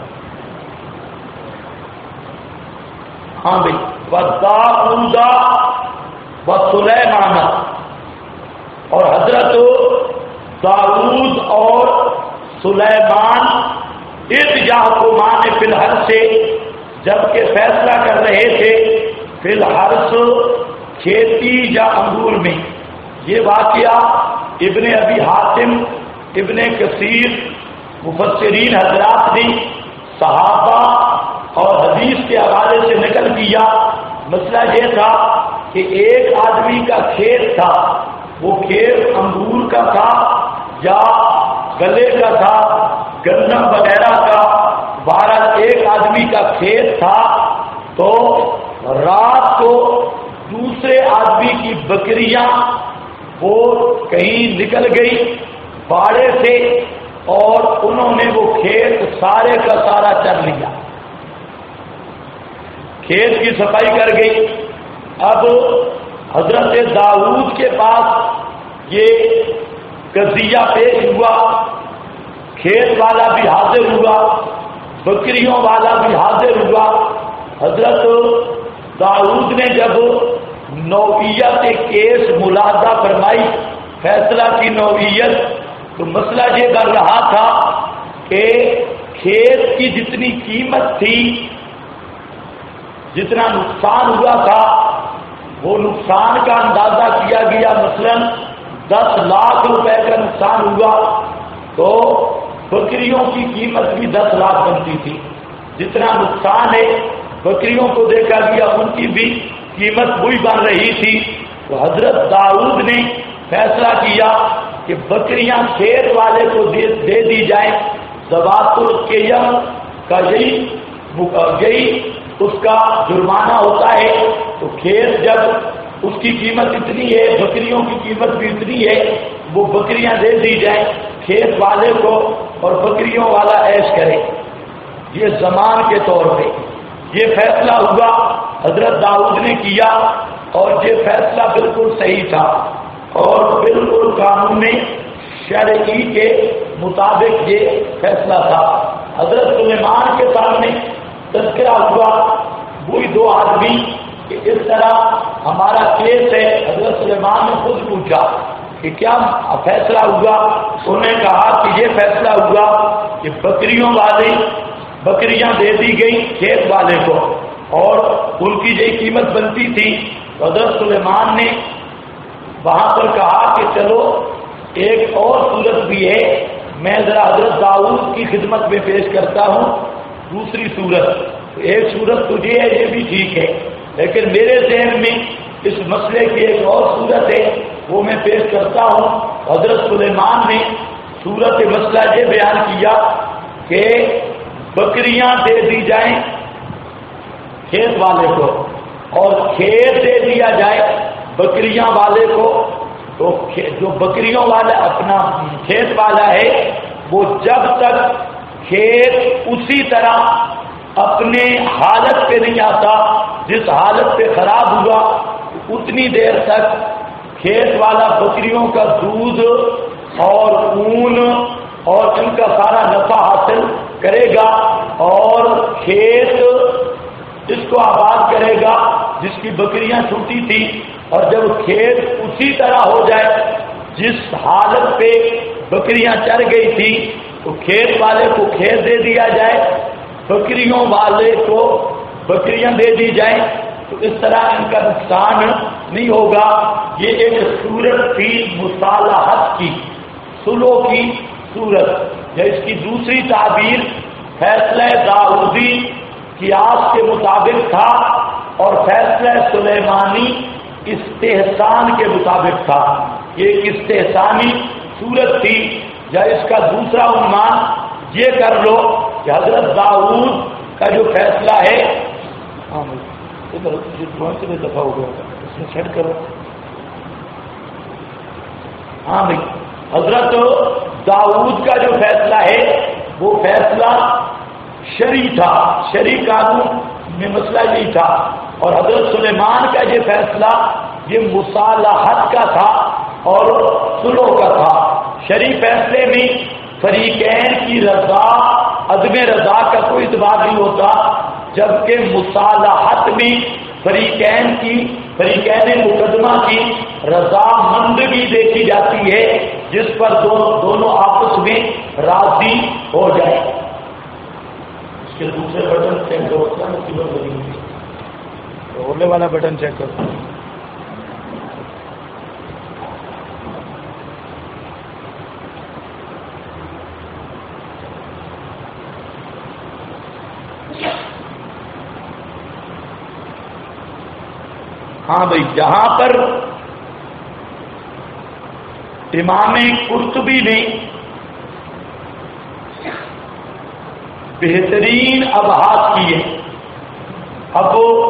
ہاں بھائی، وَدَاؤُدَ وَسُلَیمَانَ، اور حضرت داؤد اور سلیمان اذ یحکمان فی الحرث، جب کہ فیصلہ کر رہے تھے فی الحرث کھیتی یا انگور میں۔ یہ واقعہ ابن ابی حاتم، ابن کثیر، مفسرین حضرات نے صحابہ اور حدیث کے حوالے سے نقل کیا۔ مسئلہ یہ تھا کہ ایک آدمی کا کھیت تھا، وہ کھیت انگور کا تھا یا گلے کا تھا، گندم وغیرہ کا، بہرحال ایک آدمی کا کھیت تھا، تو رات کو دوسرے آدمی کی بکریاں وہ کہیں نکل گئی باڑے سے اور انہوں نے وہ کھیت سارے کا سارا چر لیا، کھیت کی صفائی کر گئی۔ اب حضرت داؤد کے پاس یہ قضیہ پیش ہوا، کھیت والا بھی حاضر ہوا، بکریوں والا بھی حاضر ہوا۔ حضرت داؤد نے جب نوعیت کیس ملاحظہ فرمائی، فیصلہ کی نوعیت، تو مسئلہ یہ بن رہا تھا کہ کھیت کی جتنی قیمت تھی، جتنا نقصان ہوا تھا، وہ نقصان کا اندازہ کیا گیا، مثلا 10 لاکھ روپے کا نقصان ہوا تو بکریوں کی قیمت بھی 10 لاکھ بنتی تھی۔ جتنا نقصان ہے بکریوں کو دیکھا گیا، ان کی بھی قیمت وہی بن رہی تھی۔ تو حضرت داؤد نے فیصلہ کیا کہ بکریاں کھیت والے کو دے دی جائیں، ذوات القیم کا یہی اس کا جرمانہ ہوتا ہے۔ تو کھیت جب اس کی قیمت اتنی ہے، بکریوں کی قیمت بھی اتنی ہے، وہ بکریاں دے دی جائیں کھیت والے کو اور بکریوں والا عیش کرے۔ یہ زمان کے طور پہ یہ فیصلہ ہوا، حضرت داؤد نے کیا، اور یہ فیصلہ بالکل صحیح تھا اور بالکل قانون شرعی کے مطابق یہ فیصلہ تھا۔ حضرت سلیمان کے سامنے تذکرہ ہوا، وہی 2 آدمی کہ اس طرح ہمارا کیس ہے۔ حضرت سلیمان نے خود پوچھا کہ کیا فیصلہ ہوا؟ انہوں نے کہا کہ یہ فیصلہ ہوا کہ بکریوں والے بکریاں دے دی گئی کھیت والے کو اور ان کی یہ قیمت بنتی تھی۔ حضرت سلیمان نے وہاں پر کہا کہ چلو ایک اور صورت بھی ہے، میں ذرا حضرت داؤد کی خدمت میں پیش کرتا ہوں دوسری صورت۔ ایک صورت تجھے ہے یہ بھی ٹھیک ہے، لیکن میرے ذہن میں اس مسئلے کی ایک اور صورت ہے، وہ میں پیش کرتا ہوں۔ حضرت سلیمان نے صورت مسئلہ یہ بیان کیا کہ بکریاں دے دی جائیں کھیت والے کو اور کھیت دے دیا جائے بکریاں والے کو۔ تو جو بکریوں والا اپنا کھیت والا ہے وہ جب تک کھیت اسی طرح اپنے حالت پہ نہیں آتا جس حالت پہ خراب ہوا، اتنی دیر تک کھیت والا بکریوں کا دودھ اور اون اور ان کا سارا نفع حاصل کرے گا اور کھیت اس کو آباد کرے گا جس کی بکریاں چھوٹی تھی۔ اور جب کھیت اسی طرح ہو جائے جس حالت پہ بکریاں چر گئی تھی تو کھیت والے کو کھیت دے دیا جائے، بکریوں والے کو بکریاں دے دی جائیں، تو اس طرح ان کا نقصان نہیں ہوگا۔ یہ ایک صورت تھی مصالحت کی، صلح کی صورت، یا اس کی دوسری تعبیر فیصلہ داؤدی قیاس کے مطابق تھا اور فیصلہ سلیمانی استحسان کے مطابق تھا۔ یہ ایک استحسانی صورت تھی، یا اس کا دوسرا عنوان یہ کر لو کہ حضرت داؤد کا جو فیصلہ ہے، دفعہ ہو گیا اس میں سیٹ کرو۔ ہاں بھائی، حضرت داؤد کا جو فیصلہ ہے وہ فیصلہ شرعی تھا، شرعی قانون میں مسئلہ نہیں تھا، اور حضرت سلیمان کا یہ فیصلہ یہ مصالحت کا تھا اور صلح کا تھا۔ شرعی فیصلے میں فریقین کی رضا، عدم رضا کا کوئی اعتبار نہیں ہوتا، جبکہ مصالحت میں فریقین مقدمہ کی رضا مند بھی دیکھی جاتی ہے، جس پر دونوں آپس میں راضی ہو جائیں۔ اس کے دوسرے بٹن چیک کرو، مصیبت بنی ہوئی اولے والا بٹن چیک کرو۔ ہاں بھائی، جہاں پر امام قرطبی نے بہترین ابحاث کیے، اب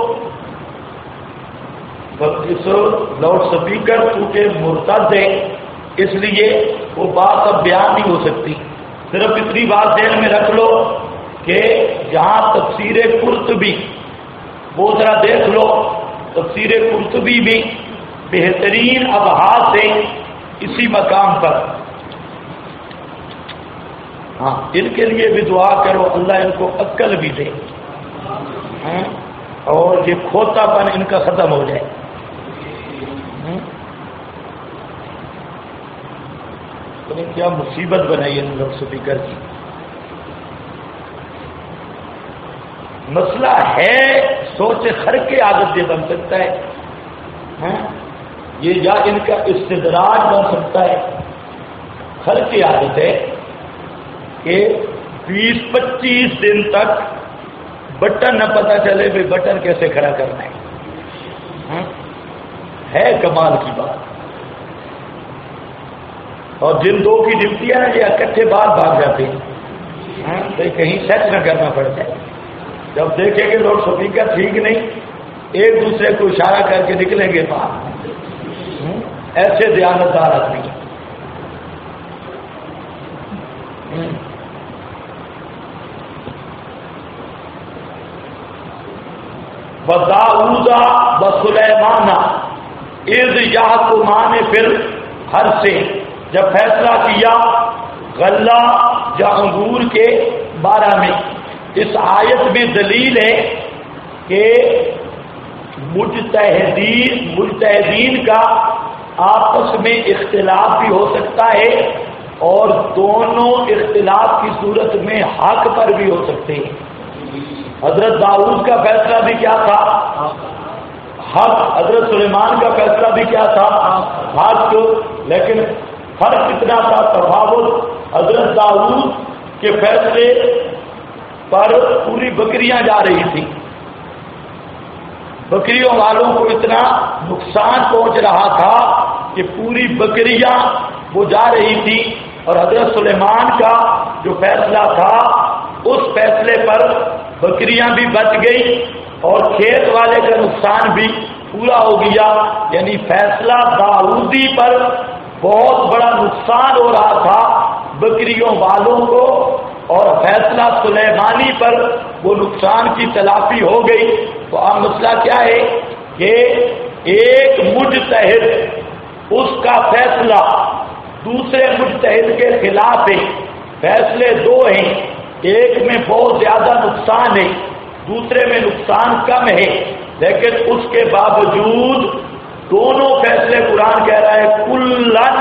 اس لاؤڈ سپیکر چونکہ مرتد ہے اس لیے وہ بات اب بیان نہیں ہو سکتی. صرف اتنی بات ذہن میں رکھ لو کہ جہاں تفسیر قرطبی وہ ذرا دیکھ لو، تفسیر قرطبی بھی بہترین ابحاث ہیں اسی مقام پر. ہاں ان کے لیے بھی دعا کرو اللہ ان کو عقل بھی دے اور یہ کھوتا پن ان کا ختم ہو جائے. کیا مصیبت بنائی ان لوگ سپیکر کی. مسئلہ ہے سوچ خر کے عادت یہ بن سکتا ہے، یہ یا ان کا استدراج بن سکتا ہے. خر کی عادت ہے کہ 20-25 دن تک بٹن نہ پتہ چلے بھی بٹن کیسے کھڑا کرنا ہے کمال کی بات. اور جن دو کی ڈپٹی ہے نا یہ اکٹھے باہر بھاگ جاتے ہیں کہیں سیٹ نہ کرنا پڑ جائے. جب دیکھیں گے لوگ سپیکر ٹھیک نہیں ایک دوسرے کو اشارہ کر کے نکلیں گے باہر. ایسے دیانتدار آدمی وَدَاؤُدَ وَسُلَيْمَانَ اِذْ يَحْكُمَانِ فِي الْحَرْثِ جب فیصلہ کیا غلہ یا انگور کے بارے میں. اس آیت میں دلیل ہے کہ مجتہدین کا آپس میں اختلاف بھی ہو سکتا ہے اور دونوں اختلاف کی صورت میں حق پر بھی ہو سکتے ہیں. حضرت داؤد کا فیصلہ بھی کیا تھا؟ حق. حضرت سلیمان کا فیصلہ بھی کیا تھا؟ حق. لیکن فرق کتنا تھا؟ تفاوت. حضرت داؤد کے فیصلے پر پوری بکریاں جا رہی تھیں، بکریوں والوں کو اتنا نقصان پہنچ رہا تھا کہ پوری بکریاں وہ جا رہی تھی. اور حضرت سلیمان کا جو فیصلہ تھا اس فیصلے پر بکریاں بھی بچ گئی اور کھیت والے کا نقصان بھی پورا ہو گیا. یعنی فیصلہ داؤدی پر بہت بڑا نقصان ہو رہا تھا بکریوں والوں کو اور فیصلہ سلیمانی پر وہ نقصان کی تلافی ہو گئی. تو اب مسئلہ کیا ہے کہ ایک مجتہد اس کا فیصلہ دوسرے مجتہد کے خلاف ہے. فیصلے دو ہیں، ایک میں بہت زیادہ نقصان ہے دوسرے میں نقصان کم ہے، لیکن اس کے باوجود دونوں فیصلے قرآن کہہ رہا ہے کلن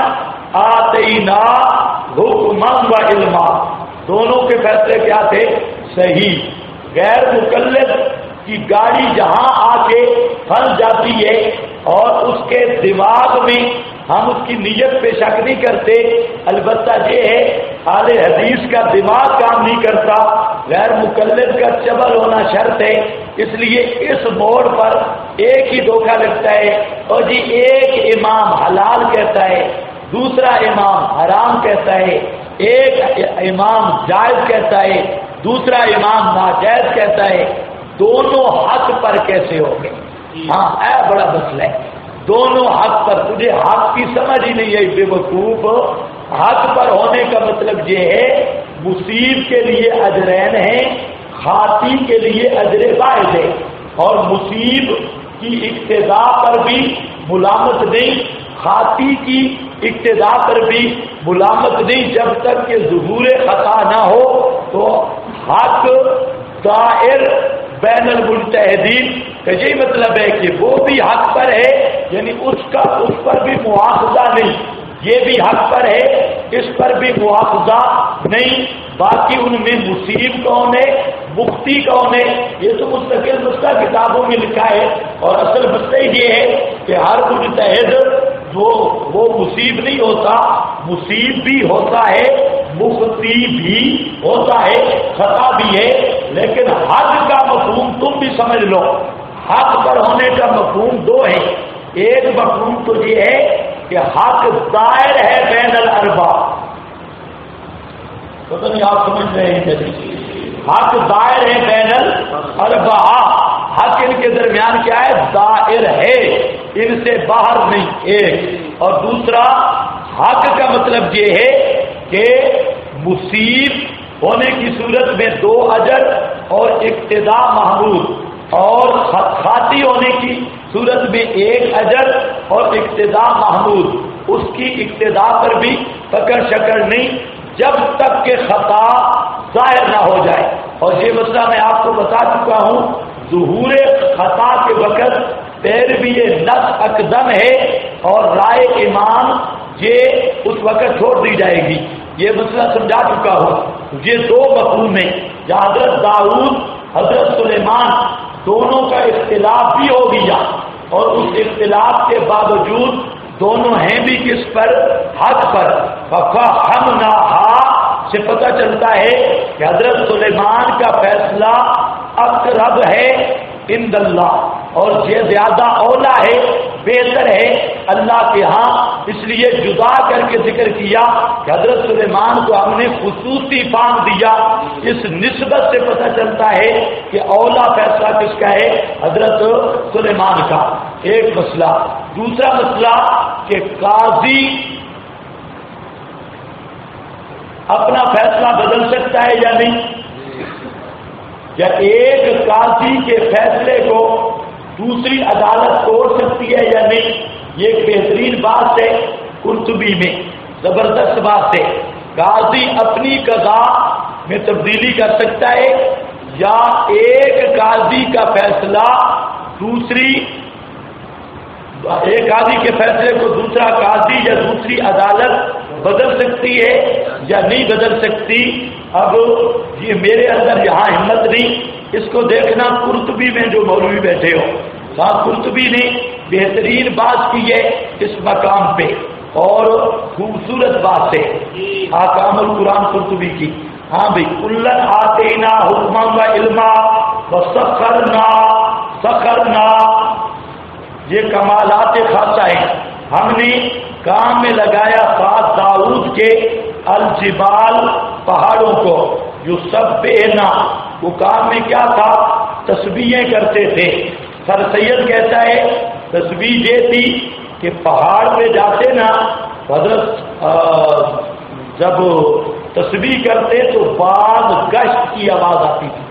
آتینا حکما و علما. دونوں کے فیصلے کیا تھے؟ صحیح. غیر مقلد کی گاڑی جہاں آ کے پھنس جاتی ہے اور اس کے دماغ میں ہم اس کی نیت پہ شک نہیں کرتے، البتہ یہ ہے اہل حدیث کا دماغ کام نہیں کرتا، غیر مقلد کا چبل ہونا شرط ہے. اس لیے اس موڑ پر ایک ہی دھوکہ لگتا ہے اور جی ایک امام حلال کہتا ہے دوسرا امام حرام کہتا ہے، ایک امام جائز کہتا ہے دوسرا امام ناجائز کہتا ہے. دونوں حق پر کیسے ہو گئے؟ ہاں اے بڑا مسئلہ ہے. دونوں حق پر، تجھے حق کی سمجھ ہی نہیں ہے بے وقوف. حق پر ہونے کا مطلب یہ ہے مصیب کے لیے اجرین ہیں، خاطی کے لیے اجر واحد ہے. اور مصیب کی اقتدا پر بھی ملامت نہیں، خاطی کی اقتدا پر بھی ملامت نہیں. جب تک کہ ظہور خطا نہ ہو تو حق دائر بین المجتہدین کا یہی مطلب ہے کہ وہ بھی حق پر ہے، یعنی اس پر بھی مواخذہ نہیں، یہ بھی حق پر ہے اس پر بھی مواخذہ نہیں. باقی ان میں مصیب کون ہے مختی کون ہے یہ تو مستقل مسئلہ کتابوں میں لکھا ہے. اور اصل مسئلہ یہ ہے کہ ہر مجتہد وہ مصیب نہیں ہوتا، مصیب بھی ہوتا ہے مختی بھی ہوتا ہے خطا بھی ہے. لیکن حق کا مفہوم تم بھی سمجھ لو، حق پر ہونے کا مفہوم دو ہے. ایک مفہوم تو یہ ہے کہ حق دائر ہے بین الارباب، تو نہیں آپ سمجھ رہے ہیں. حق دائر ہے بین الارباب، حق ان کے درمیان کیا ہے؟ دائر ہے، ان سے باہر نہیں ایک۔ اور دوسرا حق کا مطلب یہ ہے کہ مصیب ہونے کی صورت میں 2 اجر اور اقتدا محمود، اور خاطی ہونے کی صورت میں 1 اجر اور اقتدا محمود۔ اس کی اقتدا پر بھی پکڑ شکڑ نہیں جب تک کہ خطا ظاہر نہ ہو جائے۔ اور یہ مسئلہ میں آپ کو بتا چکا ہوں، ظہور خطا کے وقت پیروی نص اقدم ہے اور رائے امام یہ اس وقت چھوڑ دی جائے گی۔ یہ مسئلہ سمجھا چکا ہوں۔ یہ 2 مفہوم ہیں، یا حضرت داؤد حضرت سلیمان دونوں کا اختلاف بھی ہو گیا، اور اس اختلاف کے باوجود دونوں ہیں بھی کس پر؟ حق پر۔ فَفَهَمْنَاهَا سے پتہ چلتا ہے کہ حضرت سلیمان کا فیصلہ اقرب ہے عند اللہ، اور یہ زیادہ اولا ہے، بہتر ہے اللہ کے ہاں۔ اس لیے جدا کر کے ذکر کیا کہ حضرت سلیمان کو ہم نے خصوصی فام دیا۔ اس نسبت سے پتہ چلتا ہے کہ اولا فیصلہ کس کا ہے؟ حضرت سلیمان کا۔ ایک مسئلہ۔ دوسرا مسئلہ کہ قاضی اپنا فیصلہ بدل سکتا ہے یا نہیں، یا ایک قاضی کے فیصلے کو دوسری عدالت توڑ سکتی ہے یا نہیں۔ یہ ایک بہترین بات ہے، قرطبی میں زبردست بات ہے۔ قاضی اپنی قضا میں تبدیلی کر سکتا ہے، یا ایک قاضی کا فیصلہ ایک قاضی کے فیصلے کو دوسرا قاضی یا دوسری عدالت بدل سکتی ہے یا نہیں بدل سکتی۔ اب یہ میرے اندر یہاں ہمت نہیں، اس کو دیکھنا قرطبی میں جو مولوی بیٹھے ہو، وہاں قرطبی نے بہترین بات کی ہے اس مقام پہ، اور خوبصورت بات ہے احکام القرآن قرطبی کی۔ ہاں بھائی، کلن آتینا حکما و علما وسخرنا، یہ کمالات خاصہ ہیں۔ ہم نے کام میں لگایا ساتھ داؤد کے الجبال، پہاڑوں کو، یسبحنا، وہ کام میں کیا تھا؟ تسبیحیں کرتے تھے۔ سر سید کہتا ہے تسبیح یہ تھی کہ پہاڑ پہ جاتے نا حضرت جب تسبیح کرتے تو بعد گشت کی آواز آتی تھی۔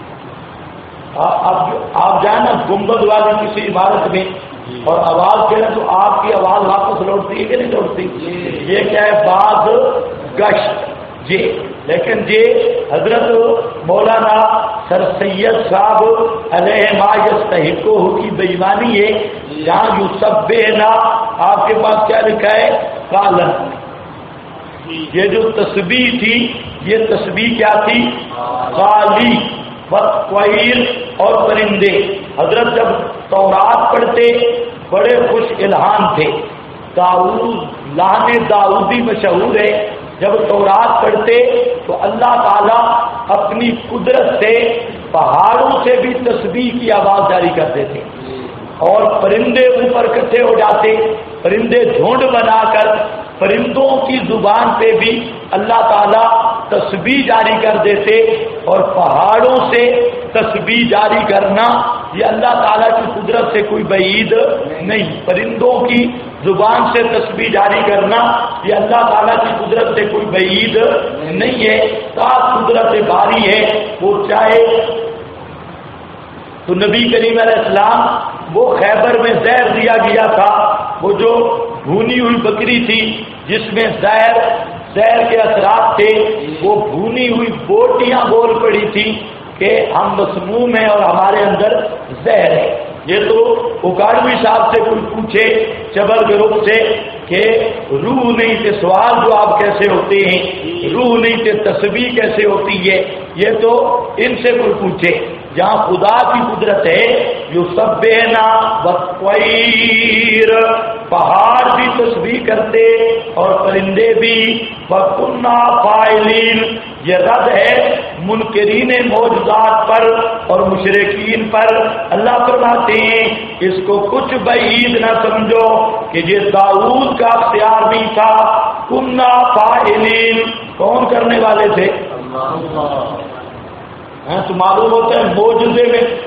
آپ جائیں نا گنبد والی کسی عمارت میں اور آواز کریں تو آپ کی آواز واپس لوٹتی ہے کہ نہیں لوٹتی؟ یہ کیا ہے؟ بعد گشت۔ جی لیکن یہ حضرت مولانا سر سید صاحب علیہ ما یستحقہ کی بےایمانی ہے۔ جہاں یسبحنا آپ کے پاس کیا لکھا ہے؟ قالن۔ یہ جو تسبیح تھی، یہ تسبیح کیا تھی؟ قالی والطیر، اور پرندے۔ حضرت جب تورات پڑھتے بڑے خوش الہام تھے۔ داؤد لعن داؤدی مشہور ہے۔ جب تورات پڑھتے تو اللہ تعالیٰ اپنی قدرت سے پہاڑوں سے بھی تسبیح کی آواز جاری کرتے تھے، اور پرندے اوپر اکٹھے ہو جاتے، پرندے جھونڈ بنا کر پرندوں کی زبان پہ بھی اللہ تعالیٰ تسبیح جاری کر دیتے۔ اور پہاڑوں سے تسبیح جاری کرنا یہ اللہ تعالیٰ کی قدرت سے کوئی بعید نہیں۔ پرندوں کی زبان سے تسبیح جاری کرنا یہ اللہ تعالیٰ کی قدرت سے کوئی بعید نہیں ہے۔ ساتھ قدرت باری ہے، وہ چاہے تو نبی کریم علیہ السلام وہ خیبر میں زہر دیا گیا تھا، وہ جو بھونی ہوئی بکری تھی جس میں زہر کے اثرات تھے، وہ بھونی ہوئی بوٹیاں بول پڑی تھی کہ ہم مسموم ہیں اور ہمارے اندر زہر ہے۔ یہ تو اکاڑوی صاحب سے کوئی پوچھے چبل گروپ سے کہ روح نہیں تھے سوال جواب کیسے ہوتے ہیں، روح نہیں تھے تسبیح کیسے ہوتی ہے، یہ تو ان سے کوئی پوچھے۔ جہاں خدا کی قدرت ہے یسبحنا والطیر، پہاڑ بھی تسبیح کرتے اور پرندے بھی۔ وَكُنَّا فَاعِلِينَ، یہ رد ہے منکرین معجزات پر اور مشرکین پر۔ اللہ فرماتے ہیں اس کو کچھ بعید نہ سمجھو کہ یہ داؤد کا اختیار بھی تھا۔ کُنَّا فَاعِلِينَ، کون کرنے والے تھے؟ تو معلوم ہوتا ہے معجزے میں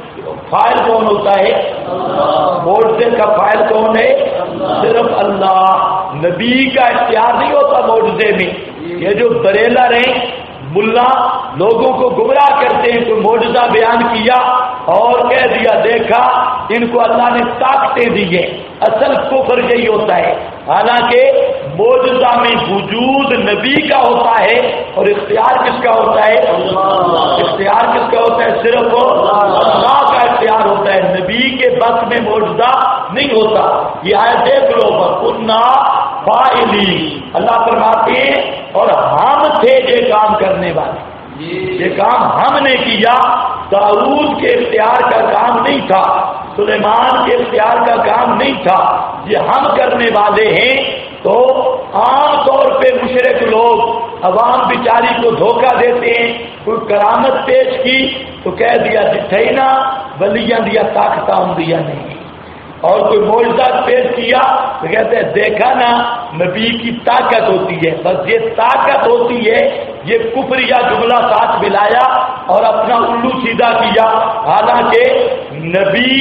فاعل کون ہوتا ہے؟ معجزے کا فاعل کون ہے؟ صرف اللہ۔ نبی کا اختیار نہیں ہوتا معجزے میں۔ یہ جو بریلر ہیں، ملا لوگوں کو گمراہ کرتے ہیں، کوئی معجزہ بیان کیا اور کہہ دیا دیکھا ان کو اللہ نے طاقتیں دی ہیں، اصل کفر یہی ہوتا ہے۔ حالانکہ معجزہ میں وجود نبی کا ہوتا ہے اور اختیار کس کا ہوتا ہے؟ اختیار کس کا ہوتا ہے؟ صرف اللہ کا اختیار ہوتا ہے، نبی کے بس میں معجزہ نہیں ہوتا۔ یہ آیت دیکھ لو، کنا فاعلی، اللہ فرماتے ہیں اور ہم تھے یہ کام کرنے والے، یہ کام ہم نے کیا۔ داؤد کے اختیار کا کام نہیں تھا، سلیمان کے اختیار کا کام نہیں تھا، یہ ہم کرنے والے ہیں۔ تو عام طور پہ مشرک لوگ عوام بیچاری کو دھوکہ دیتے ہیں، کوئی کرامت پیش کی تو کہہ دیا جتھے نا ولیاں دیا طاقت دیا نہیں، اور کوئی معجزہ پیش کیا تو کہتے ہیں دیکھا نا نبی کی طاقت ہوتی ہے، بس یہ طاقت ہوتی ہے۔ یہ کفریہ جملہ ساتھ ملایا اور اپنا الو سیدھا کیا، حالانکہ نبی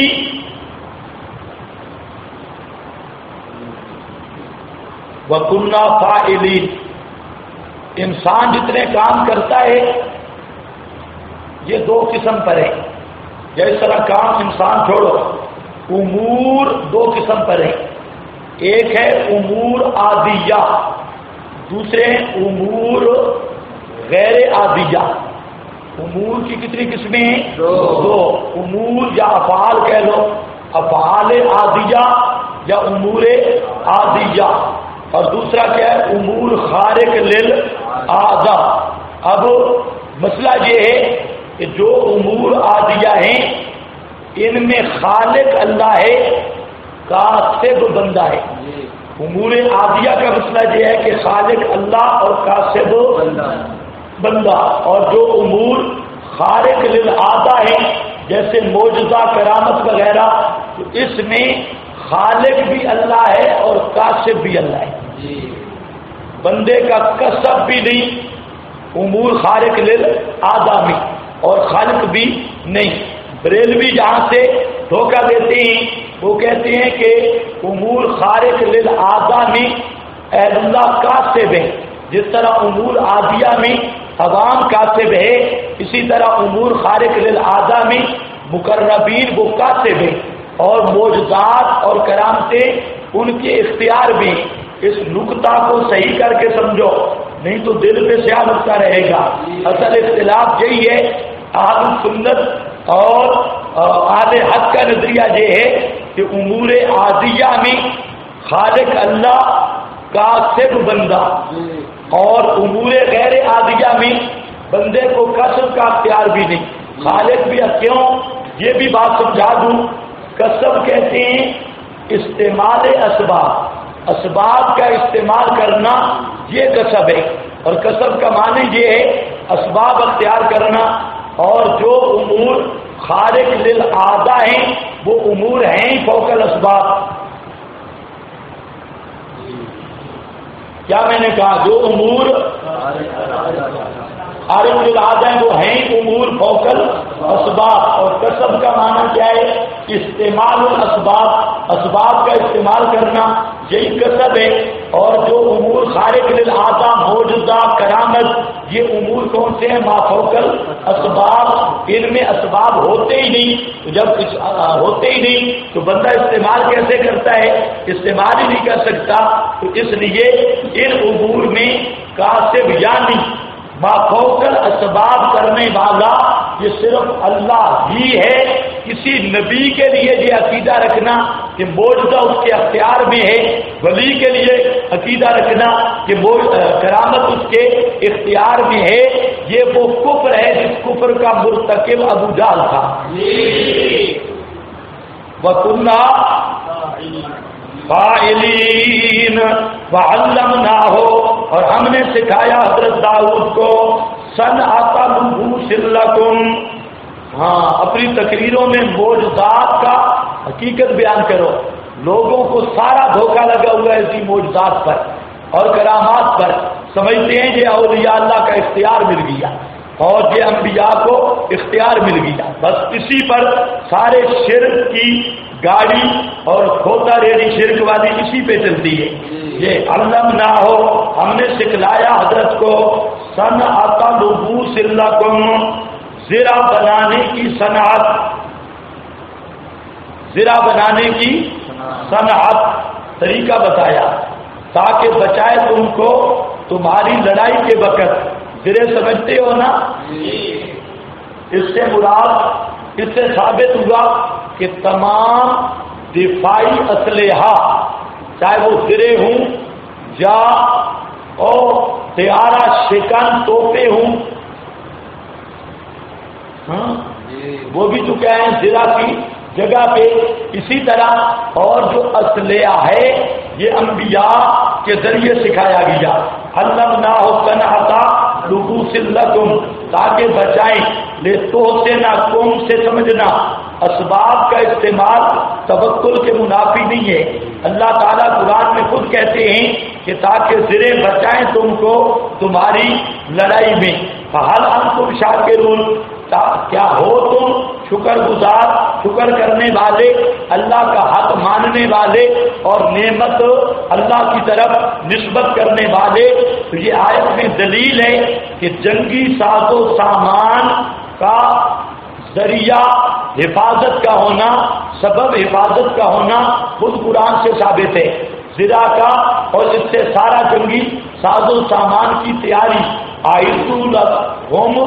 وَكُنَّا فَاعِلِينَ، انسان جتنے کام کرتا ہے یہ دو قسم پر ہے۔ جس طرح کام انسان چھوڑو، امور دو قسم پر ہیں، ایک ہے امور عادیہ، دوسرے امور غیر عادیہ۔ امور کی کتنی قسمیں ہیں؟ دو۔ امور یا افعال کہہ لو، افعال عادیہ یا امور عادیہ، اور دوسرا کیا ہے؟ امور خارق للعادہ۔ اب مسئلہ یہ ہے کہ جو امور عادیہ ہیں ان میں خالق اللہ ہے، کاسب بندہ ہے۔ امور عادیہ کا مسئلہ یہ ہے کہ خالق اللہ اور کاسب بندہ، اور جو امور خارق للعادہ ہیں جیسے معجزہ کرامت وغیرہ، تو اس میں خالق بھی اللہ ہے اور کاسب بھی اللہ ہے، بندے کا کسب بھی نہیں امور خارق للعادہ میں، اور خالق بھی نہیں۔ بریلوی جہاں سے دھوکہ دیتے ہیں وہ کہتے ہیں کہ امور خارق للعادہ میں اللہ کاسب ہے، جس طرح امور عادیہ میں عوام کاسب ہے، اسی طرح امور خارق للعادہ میں مقربین وہ کاسب ہے، اور معجزات اور کرامتیں ان کے اختیار میں۔ اس نقطہ کو صحیح کر کے سمجھو، نہیں تو دل پہ سیاہ نقطہ رہے گا۔ اصل اختلاف یہی ہے، اہل سنت اور اہل حق کا نظریہ یہ ہے کہ امور عادیہ میں خالق اللہ کاسب بندہ، اور امور غیر عادیہ میں بندے کو کسب کا اختیار بھی نہیں، خالق بھی۔ کیوں؟ یہ بھی بات سمجھا دوں، کسب کہتے ہیں استعمال اسباب، اسباب کا استعمال کرنا یہ کسب ہے، اور کسب کا معنی یہ ہے اسباب اختیار کرنا۔ اور جو امور خارق للعادہ ہیں وہ امور ہیں فوق الاسباب۔ کیا میں نے کہا؟ جو امور خارق للعادہ ہیں وہ ہیں امور فوق الاسباب، اور کسب کا معنی کیا ہے؟ استعمال الاسباب، اسباب کا استعمال کرنا، یہی کسب ہے۔ اور جو امور خارق للعادہ معجزہ کرامت، یہ امور کون سے ہیں؟ ما فوق الاسباب، ان میں اسباب ہوتے ہی نہیں، جب ہوتے ہی نہیں تو بندہ استعمال کیسے کرتا ہے؟ استعمال ہی نہیں کر سکتا۔ تو اس لیے ان امور میں کاسب یعنی ما فوق الاسباب کرنے والا یہ صرف اللہ ہی ہے۔ کسی نبی کے لیے یہ عقیدہ رکھنا کہ معجزہ اس کے اختیار میں ہے، ولی کے لیے عقیدہ رکھنا کہ کرامت اس کے اختیار میں ہے، یہ وہ کفر ہے جس کفر کا مرتکب ابو جہل تھا۔ وَكُنَّا فاعلین وعلمناہ، اور ہم نے سکھایا حضرت داؤد کو صنعۃ لبوس لکم۔ ہاں، اپنی تقریروں میں معجزات کا حقیقت بیان کرو، لوگوں کو سارا دھوکہ لگا ہوا ہے اسی معجزات پر اور کرامات پر، سمجھتے ہیں کہ اولیاء اللہ کا اختیار مل گیا، اور یہ انبیاء کو اختیار مل گیا، بس اسی پر سارے شرک کی گاڑی اور کھوتا ریڑھی شرک والی اسی پہ چلتی ہے۔ یہ علم نہ ہو، ہم نے سکھلایا حضرت کو صنعت لبوس لکم، زرہ بنانے کی صنعت، زرہ بنانے کی صنعت طریقہ بتایا تاکہ بچائے تم کو تمہاری لڑائی کے وقت۔ زرے سمجھتے ہو نا؟ اس سے مراد، اس سے ثابت ہوا کہ تمام دفاعی اسلحہ چاہے وہ زرے ہوں یا اور طیارہ شکن توپیں ہوں، وہ بھی تو کیا ہے زرہ کی جگہ پہ، اسی طرح اور جو اسلحہ ہے یہ انبیاء کے ذریعے سکھایا گیا۔ علمناہ صنعت لبوس لکم، تاکہ بچائیں، لے تو سے نہ کم سے سمجھنا، اسباب کا استعمال توکل کے منافی نہیں ہے۔ اللہ تعالیٰ قرآن میں خود کہتے ہیں کہ تاکہ زرے بچائیں تم کو تمہاری لڑائی میں۔ فہل انتم شاکرون، کیا ہو تم شکر گزار، شکر کرنے والے، اللہ کا حق ماننے والے اور نعمت اللہ کی طرف نسبت کرنے والے؟ تو یہ آیت میں دلیل ہے کہ جنگی ساز و سامان کا ذریعہ حفاظت کا ہونا، سبب حفاظت کا ہونا خود قرآن سے ثابت ہے۔ زرہ کا اور اس سے سارا جنگی ساز و سامان کی تیاری، آئیتو لہم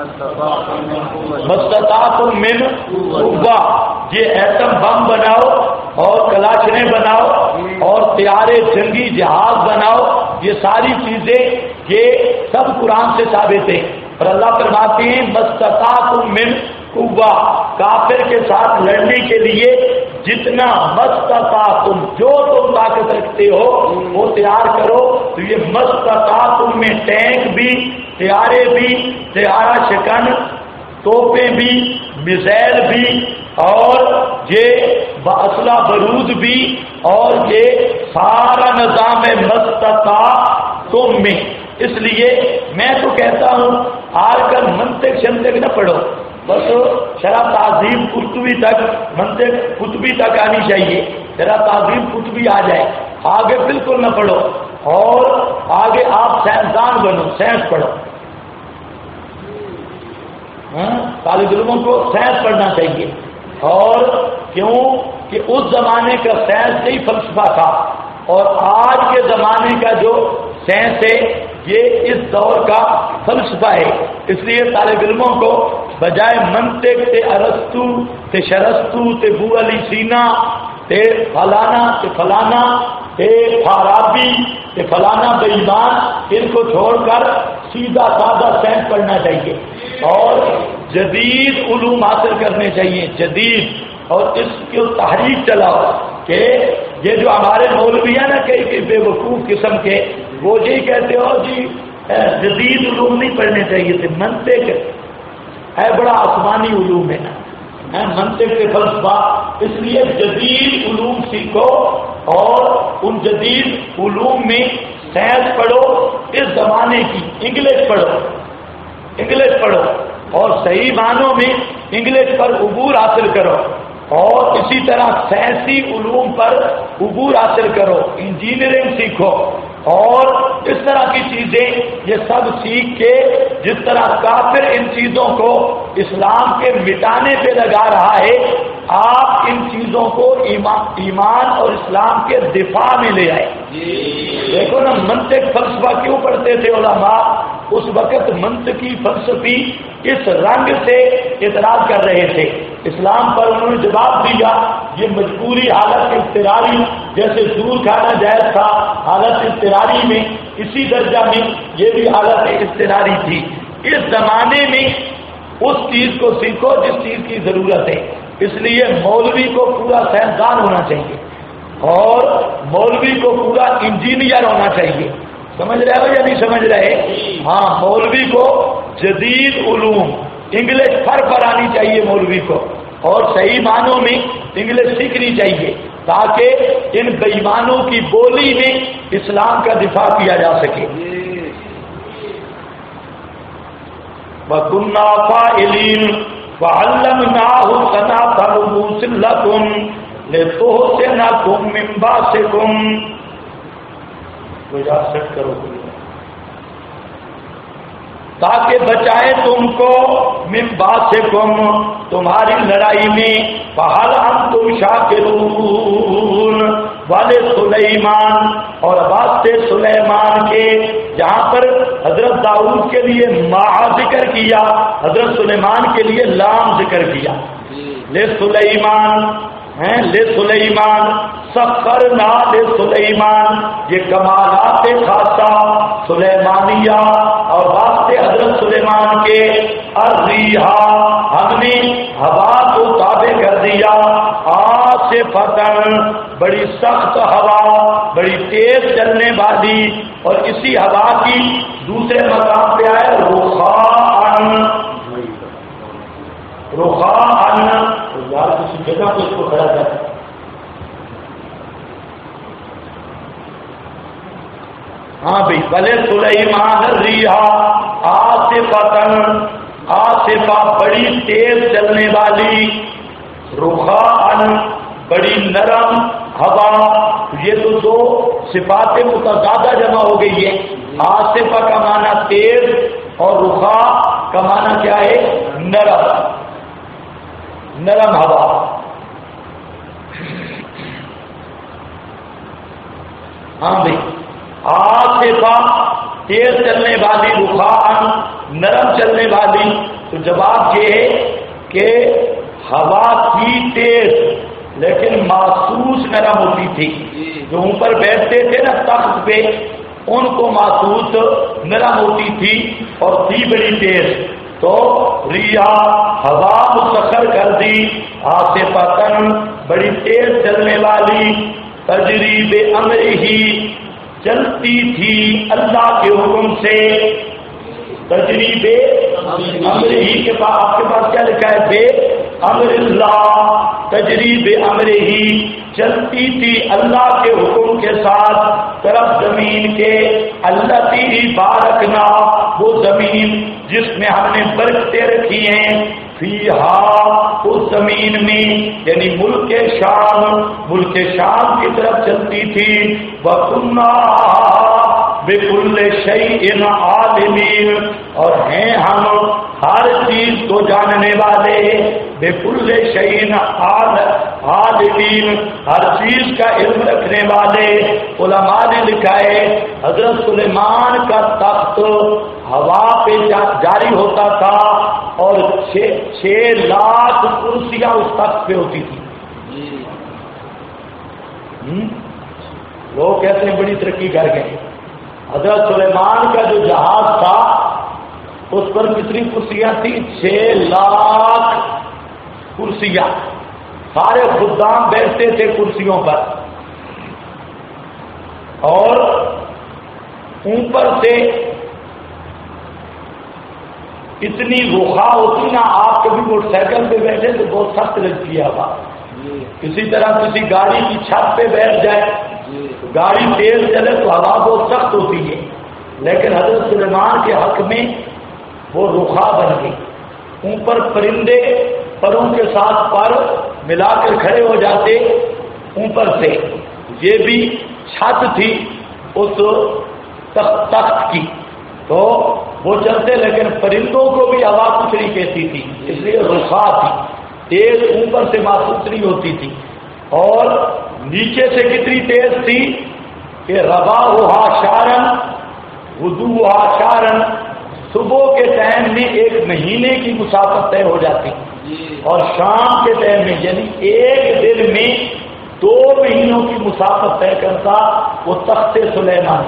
مستطاعتم من قوہ، یہ ایٹم بم بناؤ اور کلاشنیں بناؤ اور تیارے جنگی جہاز بناؤ، یہ ساری چیزیں یہ سب قرآن سے ثابت ہے۔ اور اللہ فرماتے ہیں مستطاعتم من قوہ، کافر کے ساتھ لڑنے کے لیے جتنا مستطاعتم، جو تم طاقت رکھتے ہو وہ تیار کرو۔ تو یہ مستطاعتم میں ٹینک بھی، طیارے بھی، طیارہ شکن توپیں بھی، میزائل بھی، اور یہ اسلحہ بارود بھی، اور یہ سارا نظام مستطاعتم میں۔ اس لیے میں تو کہتا ہوں آج کل منطق شنطق نہ پڑھو، بس شرح تہذیب قرطبی تک، منطق قطبی تک آنی چاہیے، شرح تہذیب قطبی آ جائے، آگے بالکل نہ پڑھو، اور آگے آپ سائنسدان بنو، سائنس پڑھو۔ طالب علموں کو سائنس پڑھنا چاہیے، اور کیوں کہ اس زمانے کا سائنس نہیں فلسفہ تھا، اور آج کے زمانے کا جو سائنس ہے یہ اس دور کا فلسفہ ہے۔ اس لیے طالب علموں کو بجائے منطق تے ارسطو تے شرستو تے بو علی سینا تے فلانا تے فلانا تے فارابی تے فلانا بے ایمان، ان کو چھوڑ کر سیدھا سادہ سائنس پڑھنا چاہیے اور جدید علوم حاصل کرنے چاہیے، جدید، اور اس کی تحریک چلاؤ کہ یہ جو ہمارے مولوی ہیں نا کئی بے وقوف قسم کے، وہ یہی کہتے ہو جی جدید علوم نہیں پڑھنے چاہیے تھے، منطق ہے بڑا آسمانی علوم ہے نا، منطق کے فلسفہ، اس لیے جدید علوم سیکھو اور ان جدید علوم میں سائنس پڑھو، اس زمانے کی انگلش پڑھو، انگلش پڑھو اور صحیح معنوں میں انگلش پر عبور حاصل کرو، اور اسی طرح سائنسی علوم پر عبور حاصل کرو، انجینئرنگ سیکھو، اور اس طرح کی چیزیں یہ سب سیکھ کے، جس طرح کافر ان چیزوں کو اسلام کے مٹانے پہ لگا رہا ہے، آپ ان چیزوں کو ایمان اور اسلام کے دفاع میں لے آئے۔ دیکھو نا منطق فلسفہ کیوں پڑھتے تھے علماء؟ اس وقت منطقی فلسفی اس رنگ سے اعتراض کر رہے تھے، اسلام پر انہوں نے جواب دیا یہ مجبوری حالت اضطراری، جیسے سور کھانا جائز تھا حالت اضطراری میں، اسی درجہ میں یہ بھی حالت اضطراری تھی۔ اس زمانے میں اس چیز کو سیکھو جس چیز کی ضرورت ہے، اس لیے مولوی کو پورا سائنسدان ہونا چاہیے اور مولوی کو پورا انجینئر ہونا چاہیے۔ سمجھ رہے ہو یا نہیں سمجھ رہے؟ ہاں، مولوی کو جدید علوم انگلش پر آنی چاہیے مولوی کو، اور صحیح معنوں میں انگلش سیکھنی چاہیے تاکہ ان بے ایمانوں کی بولی میں اسلام کا دفاع کیا جا سکے۔ وَكُنَّا فَاعِلِينَ وَعَلَّمْنَاهُ صَنْعَةَ لُبُوسٍ لَكُمْ لِتُحْصِنَكُم مِّن بَأْسِكُمْ. سیٹ کرو تاکہ بچائے تم کو من باسکم تمہاری لڑائی میں. فہل انتم شاکرون. والے سلیمان اور واسطے سلیمان کے جہاں پر حضرت داؤد کے لیے ما ذکر کیا حضرت سلیمان کے لیے لام ذکر کیا. لے سلیمان لے سلیمان سخرنا لے سلیمان یہ کمالات خاصہ سلیمانیہ اور واسطے حضرت سلیمان کے الریحا ہم نے ہوا کو تابع کر دیا. عاصفتاً بڑی سخت ہوا بڑی تیز چلنے والی. اور اسی ہوا کی دوسرے مقام پہ آئے رخاءً. رخاءً یار کسی جگہ کو اس کو کھڑا کر. ہاں بھائی بلے سلیمان الریحا عاصفتاً عاصفہ بڑی تیز چلنے والی. رخاءً بڑی نرم ہوا. یہ تو دو صفات متضادہ جمع ہو گئی ہے. عاصفہ کا معنی تیز اور رخاء کا معنی کیا ہے؟ نرم. نرم ہوا. ہاں بھائی عاصفہ تیز چلنے والی رخاءً نرم چلنے والی. تو جواب یہ ہے کہ ہوا کی تیز لیکن محسوس نرم ہوتی تھی. جو اوپر بیٹھتے تھے نا تخت پہ ان کو محسوس نرم ہوتی تھی اور تھی بڑی تیز. تو ریاح ہوا مسخر کر دی. عاصفتاً بڑی تیز چلنے والی. تجری بامرہ چلتی تھی اللہ کے حکم سے. تجری بامرہ کے پاس آپ کے پاس کیا لکھا ہے؟ بے امر اللہ. تجری بامرہ چلتی تھی اللہ کے حکم کے ساتھ طرف زمین کے. التی بارکنا وہ زمین جس میں ہم نے برکتیں رکھی ہیں. فیہا اس زمین میں یعنی ملک شام کی طرف چلتی تھی. وَكُنَّا بِكُلِّ شَيْءٍ عَالِمِينَ اور ہیں ہم ہر چیز کو جاننے والے. بِكُلِّ شَيْءٍ عَالِمِينَ ہر چیز کا علم رکھنے والے. علماء نے لکھا ہے حضرت سلیمان کا تخت ہوا پہ جاری ہوتا تھا اور 6 لاکھ کرسیاں اس تخت پہ ہوتی تھی. لوگ کہتے ہیں بڑی ترقی کر گئے. حضرت سلیمان کا جو جہاز تھا اس پر کتنی کرسیاں تھیں؟ 6 لاکھ کرسیاں. سارے خدام بیٹھتے تھے کرسیوں پر. اور اوپر سے اتنی رخا ہوتی نا. آپ کبھی موٹر سائیکل پہ بیٹھے تو بہت سخت لگتی ہے ہوا. اسی طرح کسی گاڑی کی چھت پہ بیٹھ جائے گاڑی تیز چلے تو ہوا بہت سخت ہوتی ہے. لیکن حضرت سلیمان کے حق میں وہ رخا بن گئی. اوپر پرندے پروں کے ساتھ پر ملا کر کھڑے ہو جاتے اوپر سے. یہ بھی چھت تھی اس تخت کی تو وہ چلتے لیکن پرندوں کو بھی ہوا کچھ نہیں کہتی تھی. اس لیے رخا تھی. تیز اوپر سے محسوس نہیں ہوتی تھی. اور نیچے سے کتنی تیز تھی کہ رواہا شارن غدوہا شارن صبح کے ٹائم میں 1 مہینے کی مسافت طے ہو جاتی اور شام کے ٹائم میں یعنی ایک دن میں 2 مہینوں کی مسافت طے کرتا وہ تخت سلیمان.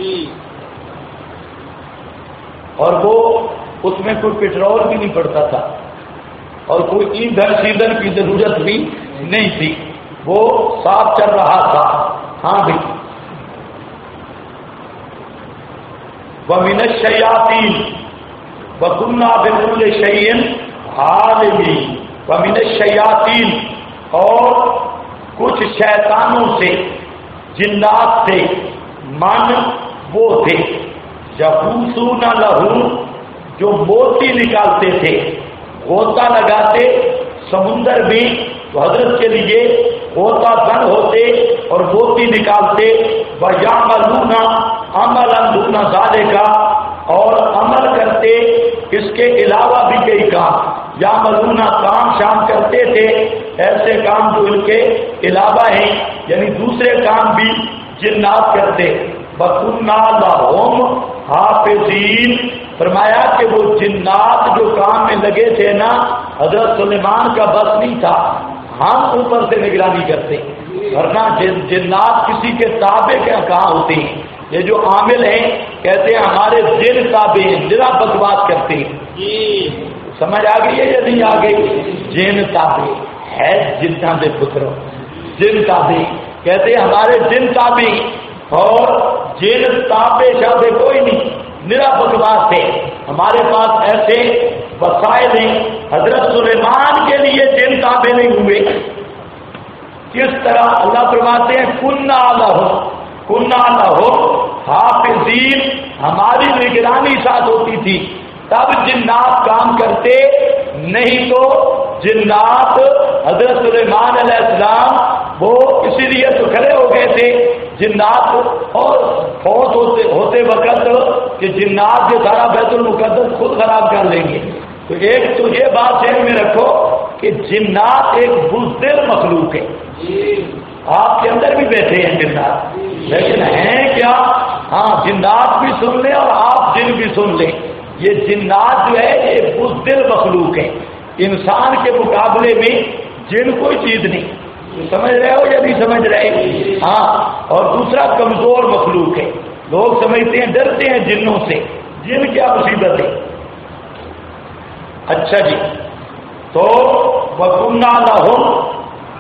اور وہ اس میں کوئی پیٹرول بھی نہیں پڑتا تھا اور کوئی ایندھن کی ضرورت بھی نہیں تھی. وہ صاف چل رہا تھا. ہاں بھائی وَمِنَ الشَّيَاطِينِ وَكُنَّا بِكُلِّ شَيْءٍ عَالِمِينَ. وَمِنَ الشَّيَاطِينِ اور کچھ شیطانوں سے جنات سے من وہ تھے یحوسون لہو جو موتی نکالتے تھے، غوطہ لگاتے سمندر میں، تو حضرت کے لیے غوطہ بند ہوتے اور موتی نکالتے، وَيَعْمَلُونَ عَمَلًا دُونَ ذَلِكَ، اور عمل کرتے اس کے علاوہ بھی کئی کام، یعملون کام شام کرتے تھے ایسے کام جو ان کے علاوہ ہیں، یعنی دوسرے کام بھی جنات کرتے۔ وَكُنَّا لَهُمْ حَافِظِينَ، فرمایا کہ وہ جنات جو کام میں لگے تھے نا، حضرت سلیمان کا بس نہیں تھا، ہم اوپر سے نگرانی کرتے، ورنہ جنات کسی کے تابع کہاں ہوتے ہیں؟ یہ جو عامل ہیں کہتے ہیں ہمارے جن تابع ہیں، ذرا بکواس کرتے ہیں، سمجھ آ گئی ہے یا نہیں آ گئی؟ جن تابع ہے، جنہ دے پتر جن تابع کہتے ہیں ہمارے جن تابع، اور جن تابع شابے کوئی نہیں، نرا بکواس ہے۔ ہمارے پاس ایسے وسائل ہیں، حضرت سلیمان کے لیے جن تابع نہیں ہوئے۔ کس طرح؟ اللہ فرماتے ہیں کنّا لہم حافظین، ہماری نگرانی ساتھ ہوتی تھی تب جنات کام کرتے، نہیں تو جنات حضرت سلیمان علیہ السلام وہ اسی لیے تو کھڑے ہو گئے تھے جنات، اور فوت ہوتے وقت کہ جنات یہ سارا بیت المقدس خود خراب کر لیں گے۔ تو ایک تو یہ بات ذہن میں رکھو کہ جنات ایک بزدل مخلوق ہے، آپ کے اندر بھی بیٹھے ہیں جنات، لیکن ہیں کیا؟ ہاں جنات بھی سن لیں اور آپ جن بھی سن لیں، یہ جنات جو ہے یہ بزدل مخلوق ہے، انسان کے مقابلے میں جن کوئی چیز نہیں، سمجھ رہے ہو یا نہیں سمجھ رہے؟ ہاں، اور دوسرا کمزور مخلوق ہے، لوگ سمجھتے ہیں ڈرتے ہیں جنوں سے، جن کیا مصیبت ہے۔ اچھا جی، تو وَكُنَّا لَهُمْ،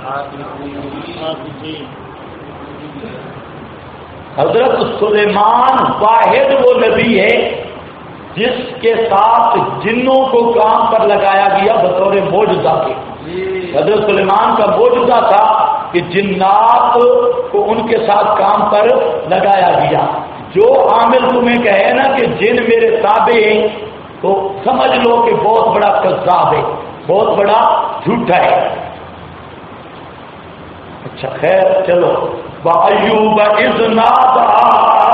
حضرت سلیمان واحد وہ نبی ہے جس کے ساتھ جنوں کو کام پر لگایا گیا بطور معجزہ کے۔ حضرت سلیمان کا معجزہ تھا کہ جنات کو ان کے ساتھ کام پر لگایا گیا۔ جو عامل تمہیں کہے نا کہ جن میرے تابع ہیں، تو سمجھ لو کہ بہت بڑا کذاب ہے، بہت بڑا جھوٹا ہے۔ اچھا خیر چلو، وَأَيُّوبَ إِذْ نَادَىٰ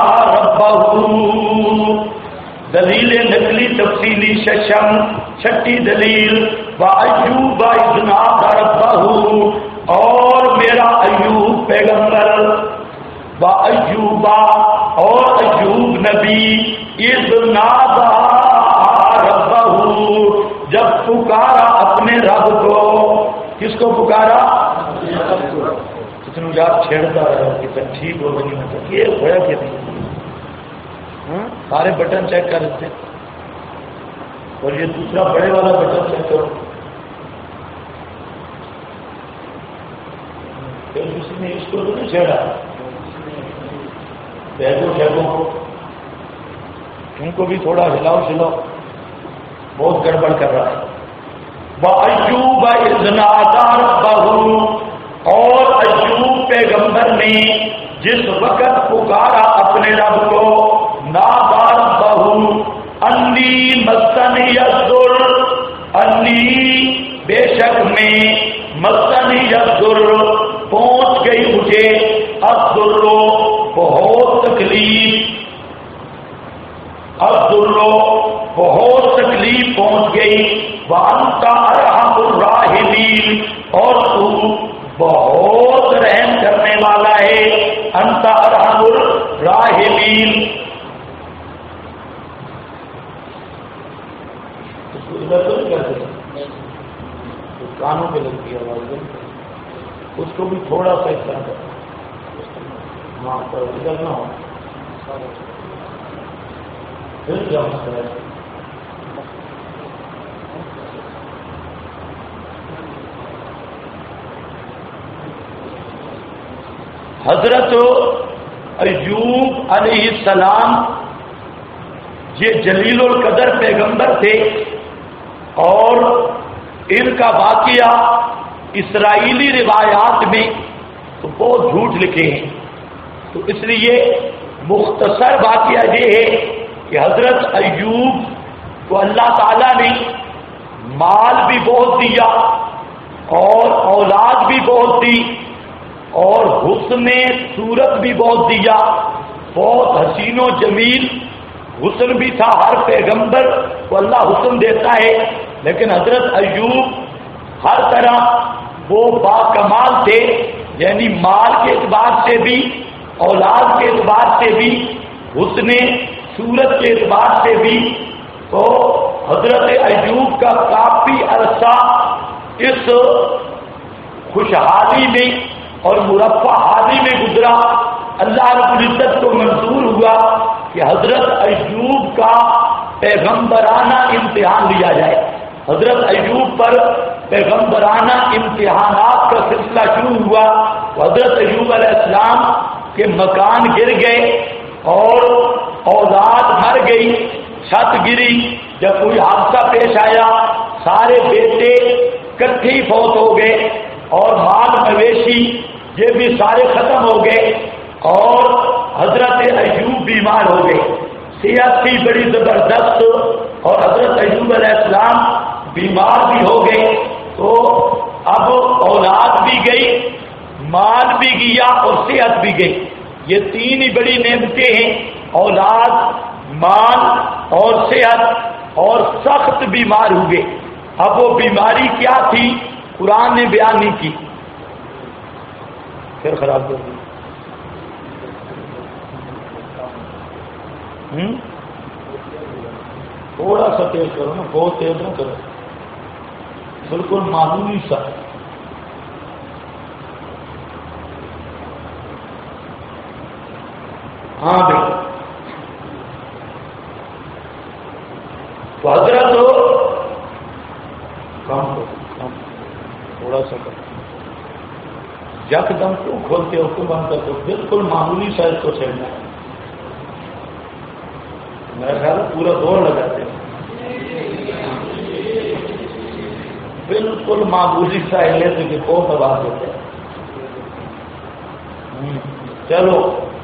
رَبَّهُ، دلیل نقلی تفصیلی ششم، چھٹی دلیل، وَأَيُّوبَ إِذْ نَادَىٰ رَبَّهُ، اور میرا ایوب پیغمبر، وَأَيُّوبَ اور ایوب نبی، إِذْ نَادَىٰ رَبَّهُ جب پکارا اپنے رب کو، کس کو پکارا؟ کتنے یاد چھیڑتا رہا کہ ٹھیک ہو گئی، مطلب یہ ہوا کہ نہیں، سارے بٹن چیک کر دیتے، اور یہ دوسرا بڑے والا بٹن چیک کرو، پھر کسی نے اس کو تو نہیں چھیڑا، بیگوں شیگوں کو ان کو بھی تھوڑا ہلاؤ شلاؤ، بہت گڑبڑ کر رہا ہے۔ وَأَيُّوبَ إِذْ نَادَىٰ رَبَّهُ، اور ایوب پیغمبر نے جس وقت پکارا اپنے رب کو، نادیٰ ربہ انی مسنی الضر، انی بے شک میں، مسنی الضر پہنچ گئی مجھے، الضر بہت تکلیف، الضر بہت تکلیف پہنچ گئی، وانت ارحم الراحمین اور تو بہت رحم کرنے والا ہے، انت ارحم الراحمین۔ اس کو ادھر تو نہیں کرتے، کانوں پہ لگتی ہے آواز، اس کو بھی تھوڑا سا اس طرح کرنا، ہاں پر ادھر نہ ہو، پھر کیا مسئلہ ہے؟ حضرت ایوب علیہ السلام یہ جلیل القدر پیغمبر تھے، اور ان کا واقعہ اسرائیلی روایات میں تو بہت جھوٹ لکھے ہیں، تو اس لیے مختصر واقعہ یہ ہے کہ حضرت ایوب تو اللہ تعالیٰ نے مال بھی بہت دیا اور اولاد بھی بہت دی اور حسن صورت بھی بہت دیا، بہت حسین و جمیل حسن بھی تھا۔ ہر پیغمبر کو اللہ حسن دیتا ہے، لیکن حضرت ایوب ہر طرح وہ با کمال تھے، یعنی مال کے اعتبار سے بھی، اولاد کے اعتبار سے بھی، حسن صورت کے اعتبار سے بھی۔ تو حضرت ایوب کا کافی عرصہ اس خوشحالی میں اور مرفع حالی میں گزرا۔ اللہ رب العزت کو منظور ہوا کہ حضرت ایوب کا پیغمبرانہ امتحان لیا جائے۔ حضرت ایوب پر پیغمبرانہ امتحانات کا سلسلہ شروع ہوا۔ حضرت ایوب علیہ السلام کے مکان گر گئے اور اولاد مر گئی، چھت گری، جب کوئی حادثہ پیش آیا سارے بیٹے کٹھے ہی فوت ہو گئے اور مال مویشی یہ بھی سارے ختم ہو گئے اور حضرت ایوب بیمار ہو گئے، صحت تھی بڑی زبردست اور حضرت ایوب علیہ السلام بیمار بھی ہو گئے۔ تو اب اولاد بھی گئی، مال بھی گیا اور صحت بھی گئی، یہ تین ہی بڑی نعمتیں ہیں، اولاد، مال اور صحت، اور سخت بیمار ہوئے۔ اب وہ بیماری کیا تھی قرآن نے بیان نہیں کی، پھر خراب کر دی۔ تھوڑا سا تیز کرو نا، بہت تیز نہ کرو، بالکل معمولی سا۔ ہاں بالکل۔ تو حضرت کم تھوڑا سا کرو، یک دم کیوں کھولتے ہو، کیوں بند کرتے ہو؟ بالکل معمولی سا اس کو چھیڑنا ہے، میرا خیال پورا دور لگاتے ہیں، بالکل معمولی سا ہلے تو کہ بہت آواز ہوتے ہیں۔ چلو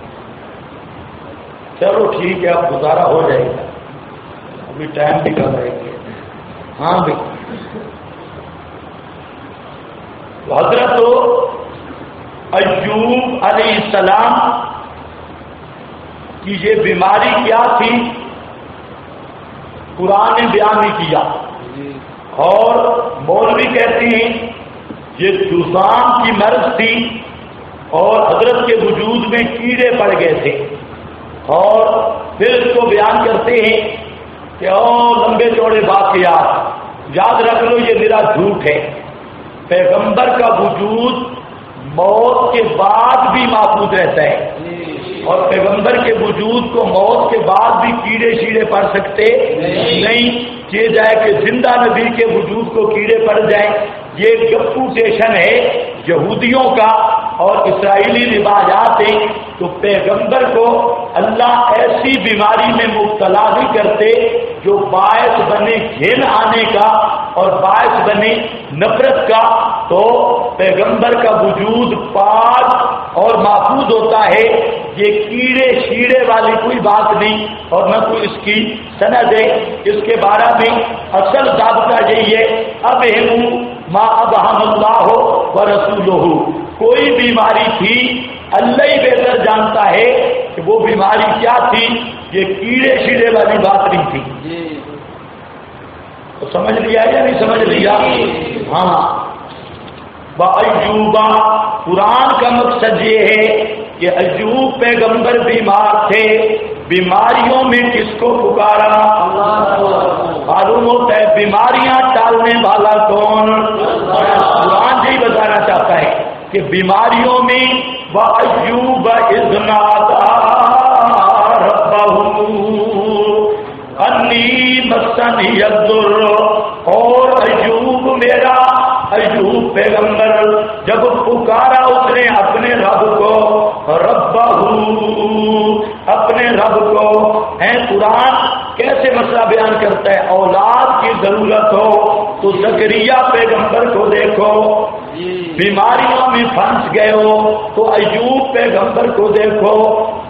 چلو ٹھیک ہے، اب گزارا ہو جائے گا، ابھی ٹائم بھی کم رہے گا۔ ہاں بھی حضرت ایوب علیہ السلام کی یہ بیماری کیا تھی قرآن نے بیان نہیں کیا، اور مولوی کہتے ہیں یہ جذام کی مرض تھی اور حضرت کے وجود میں کیڑے پڑ گئے تھے، اور پھر اس کو بیان کرتے ہیں کہ لمبے چوڑے واقعات، یاد رکھ لو یہ میرا جھوٹ ہے، پیغمبر کا وجود موت کے بعد بھی محفوظ رہتا ہے، اور پیغمبر کے وجود کو موت کے بعد بھی کیڑے شیڑے پڑ سکتے نہیں، یہ جائے کہ زندہ نبی کے وجود کو کیڑے پڑ جائیں، یہ ریپوٹیشن ہے یہودیوں کا اور اسرائیلی روایات ہیں۔ تو پیغمبر کو اللہ ایسی بیماری میں مبتلا نہیں کرتے جو باعث بنے گھن آنے کا اور باعث بنے نفرت کا، تو پیغمبر کا وجود پاک اور محفوظ ہوتا ہے، یہ کیڑے شیڑے والی کوئی بات نہیں اور نہ کوئی اس کی سند ہے۔ اس کے بارے میں اصل ضابطہ یہی ہے، اب ما ابہم اللہ و رسولہ، کوئی بیماری تھی اللہ ہی بہتر جانتا ہے کہ وہ بیماری کیا تھی، یہ کیڑے شیڑے والی بات نہیں تھی۔ تو سمجھ لیا یا نہیں سمجھ لیا؟ ہاں، ایوبا، قرآن کا مقصد یہ ہے کہ ایوب پیغمبر بیمار تھے، بیماریوں میں کس کو پکارا؟ معلوم ہوتا ہے بیماریاں ٹالنے والا کون؟ قرآن یہی بتانا چاہتا ہے کہ بیماریوں میں وَأَيُّوبَ إِذْ نَادَىٰ رَبَّهُ أَنِّي مَسَّنِيَ الضُّرُّ، اور ایوب میرا، ایوب پیغمبر جب پکارا اس نے اپنے رب کو، ربہ، اپنے رب کو۔ قرآن کیسے مسئلہ بیان کرتا ہے؟ اولاد کی ضرورت ہو تو زکریا پیغمبر کو دیکھو، بیماریوں میں پھنس گئے ہو تو ایوب پیغمبر کو دیکھو،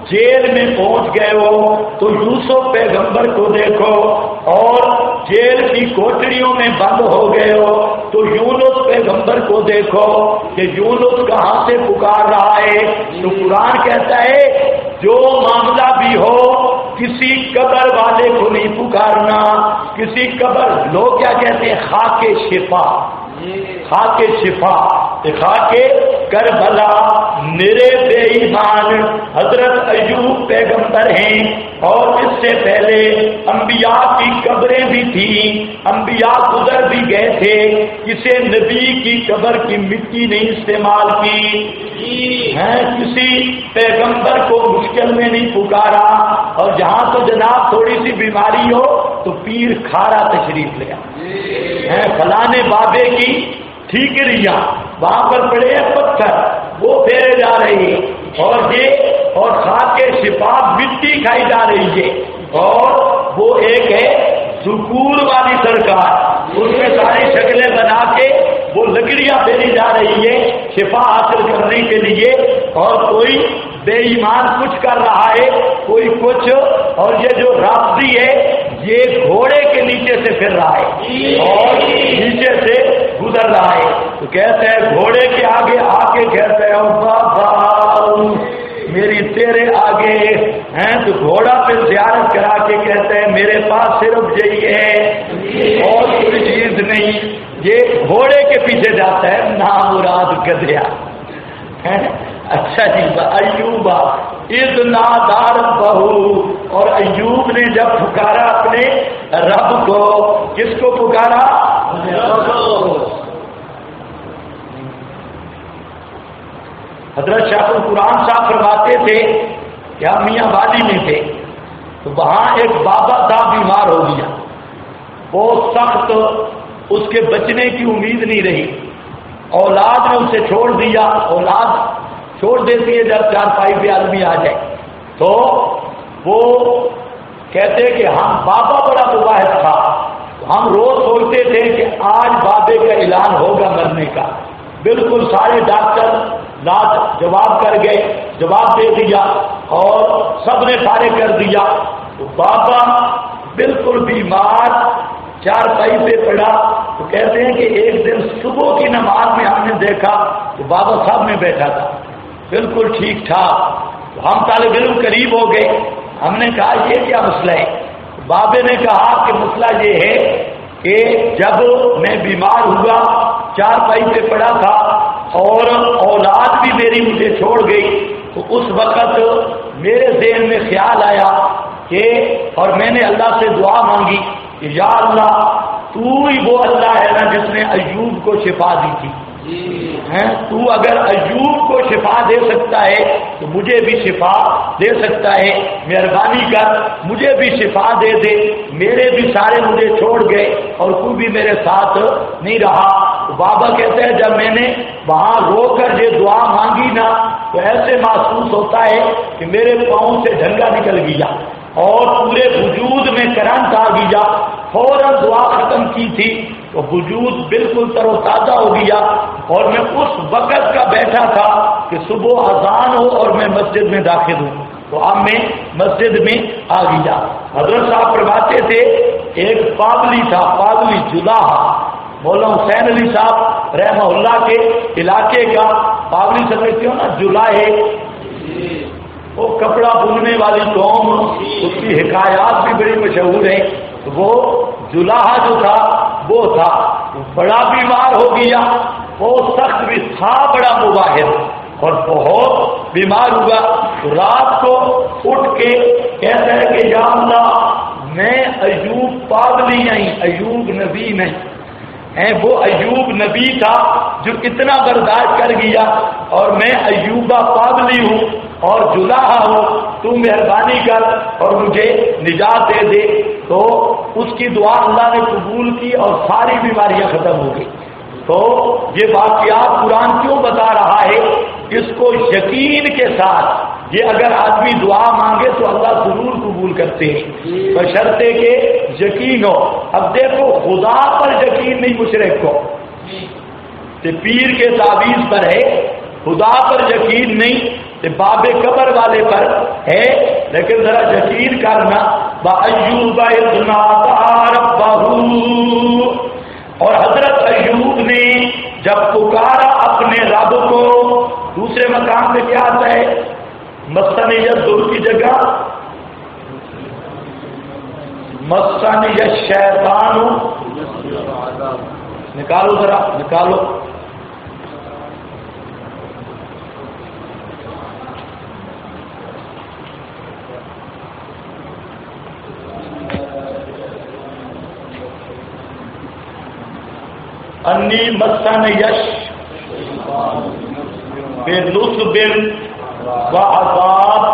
جیل میں پہنچ گئے ہو تو یوسف پیغمبر کو دیکھو، اور جیل کی کوٹڑیوں میں بند ہو گئے ہو تو یونس پیغمبر کو دیکھو کہ یونس کہاں سے پکار رہا ہے۔ تو قرآن کہتا ہے جو معاملہ بھی ہو کسی قبر والے کو نہیں پکارنا، کسی قبر، لوگ کیا کہتے ہیں، خاک شفا، خاک شفا، خاک کربلا، میرے بے ایمان حضرت ایوب پیغمبر ہیں، اور اس سے پہلے انبیاء کی قبریں بھی تھیں، انبیاء گزر بھی گئے تھے، کسی نبی کی قبر کی مٹی نہیں استعمال کی ہے، کسی پیغمبر کو مشکل میں نہیں پکارا، اور جہاں تو جناب تھوڑی سی بیماری ہو تو پیر کھارا تشریف لیا ہے، فلانے بابے کی ٹھیکریاں وہاں پر پڑے ہیں پتھر وہ پھیرے جا رہی ہے، اور یہ اور خاک شفا مٹی کھائی جا رہی ہے، اور وہ ایک ہے ذکور والی سرکار، اس میں ساری شکلیں بنا کے وہ لکڑیاں پھیری جا رہی ہے شفا حاصل کرنے کے لیے، اور کوئی بے ایمان کچھ کر رہا ہے، کوئی کچھ، اور یہ جو رافضی ہے یہ گھوڑے کے نیچے سے پھر رہا ہے اور نیچے سے گزر رہا ہے، تو کہتے ہیں گھوڑے کے آگے آ کے کہتے ہیں بابا میری تیرے آگے ہیں، تو گھوڑا پہ زیارت کرا کے کہتے ہیں میرے پاس صرف یہی ہے اور کوئی چیز نہیں، یہ گھوڑے کے پیچھے جاتا ہے نامراد گدھیا۔ اچھا جی، ایوبا اذ نادى ربہ، اور ایوب نے جب پکارا اپنے رب کو، کس کو پکارا؟ حضرت شاہ القرآن صاحب فرماتے تھے کہ ہم میاں والی میں تھے تو وہاں ایک بابا تھا، بیمار ہو گیا، بہت سخت، اس کے بچنے کی امید نہیں رہی، اولاد نے اسے چھوڑ دیا، اولاد چھوڑ دیتی ہے جب چارپائی پہ آدمی آ جائے، تو وہ کہتے کہ ہم، بابا بڑا مباحث تھا، ہم روز سوچتے تھے کہ آج بابے کا اعلان ہوگا مرنے کا، بالکل سارے ڈاکٹر رات جواب کر گئے، جواب دے دیا اور سب نے فارغ کر دیا، تو بابا بالکل بیمار چارپائی پہ پڑا، تو کہتے ہیں کہ ایک دن صبح کی نماز میں ہم نے دیکھا تو بابا صاحب میں بیٹھا تھا بالکل ٹھیک ٹھاک، تو ہم طالب علم قریب ہو گئے، ہم نے کہا یہ کیا مسئلہ ہے؟ بابے نے کہا کہ مسئلہ یہ ہے کہ جب میں بیمار ہوا چارپائی پہ پڑا تھا اور اولاد بھی میری مجھے چھوڑ گئی، تو اس وقت میرے ذہن میں خیال آیا کہ، اور میں نے اللہ سے دعا مانگی کہ یا اللہ تو ہی وہ اللہ ہے نا جس نے ایوب کو شفا دی تھی، تو اگر ایوب کو شفا دے سکتا ہے تو مجھے بھی شفا دے سکتا ہے، مہربانی کر مجھے بھی شفا دے دے، میرے بھی سارے مجھے چھوڑ گئے اور کوئی بھی میرے ساتھ نہیں رہا۔ تو بابا کہتے ہیں جب میں نے وہاں رو کر یہ دعا مانگی نا تو ایسے محسوس ہوتا ہے کہ میرے پاؤں سے ڈھنگا نکل گیا اور پورے وجود میں کرنٹ آ گیا، فوراً دعا ختم کی تھی تو وجود بالکل تر و تازہ ہو گیا، اور میں اس وقت کا بیٹھا تھا کہ صبح اذان ہو اور میں مسجد میں داخل ہوں، تو اب میں مسجد میں آ گیا۔ حضرت صاحب فرماتے تھے ایک پادری تھا، پادری جلاحہ، مولانا حسین علی صاحب رحمہ اللہ کے علاقے کا پادری، سمجھتے ہو نا جلاحے، وہ کپڑا بننے والی قوم، اس کی حکایات بھی بڑی مشہور ہیں، وہ جلاحہ جو تھا وہ تھا، بڑا بیمار ہو گیا، بہت سخت بھی تھا، بڑا مباحث اور بہت بیمار ہوا، تو رات کو اٹھ کے کہتا ہے کہ یا اللہ میں ایوب پاگلی نہیں، ایوب نبی نہیں ہے، وہ ایوب نبی تھا جو اتنا برداشت کر گیا، اور میں ایوبہ پاگلی ہوں اور جلاحہ ہوں، تو مہربانی کر اور مجھے نجات دے دے۔ تو اس کی دعا اللہ نے قبول کی اور ساری بیماریاں ختم ہو گئی۔ تو یہ واقعات قرآن کیوں بتا رہا ہے؟ اس کو یقین کے ساتھ، یہ اگر آدمی دعا مانگے تو اللہ ضرور قبول کرتے ہیں، بشرطے کہ یقین ہو۔ اب دیکھو خدا پر یقین نہیں مشرک کو، پیر کے تعویذ پر ہے، خدا پر یقین نہیں، باب قبر والے پر ہے، لیکن ذرا یقین کرنا وَأَيُّوبَ إِذْ نَادَىٰ رَبَّهُ، اور حضرت ایوب نے جب پکارا اپنے رب کو، دوسرے مقام پہ کیا آتا ہے؟ مسنی الضر کی جگہ مسنی الشیطان، نکالو ذرا نکالو، انی مسن یش بے نصب و عذاب۔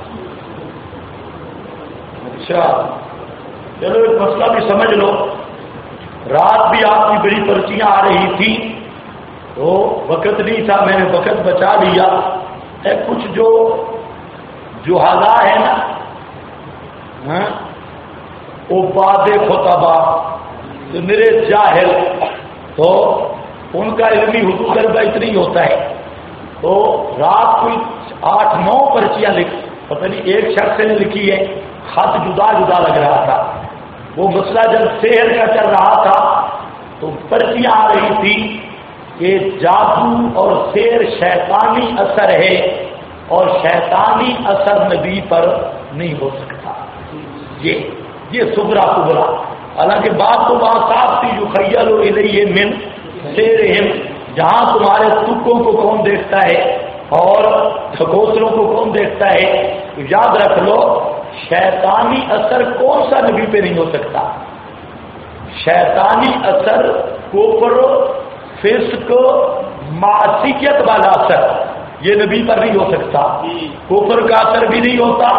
اچھا چلو ایک مسئلہ بھی سمجھ لو، رات بھی آپ کی بڑی پرچیاں آ رہی تھی تو وقت نہیں تھا، میں نے وقت بچا لیا۔ کچھ جو حالا ہے نا وہ باد خطبہ جو میرے جاہل، تو ان کا علمی حدود درجہ اتنی ہوتا ہے، تو رات کو 8-9 پرچیاں لکھ، پتہ نہیں ایک شخص نے لکھی ہے، خط جدا جدا لگ رہا تھا۔ وہ مسئلہ جب سحر کا چل رہا تھا تو پرچیاں آ رہی تھی کہ جادو اور سحر شیطانی اثر ہے اور شیطانی اثر نبی پر نہیں ہو سکتا۔ یہ صغرا کبرا، حالانکہ بات تو بات صاف تھی، جو خیل الیہ من سحرہم، جہاں تمہارے تکوں کو کون دیکھتا ہے اور کھوسلوں کو کون دیکھتا ہے، تو یاد رکھ لو شیطانی اثر کون سا نبی پہ نہیں ہو سکتا؟ شیطانی اثر کفر، فسق، معصیت والا اثر یہ نبی پر نہیں ہو سکتا۔ کفر کا اثر بھی نہیں ہوتا،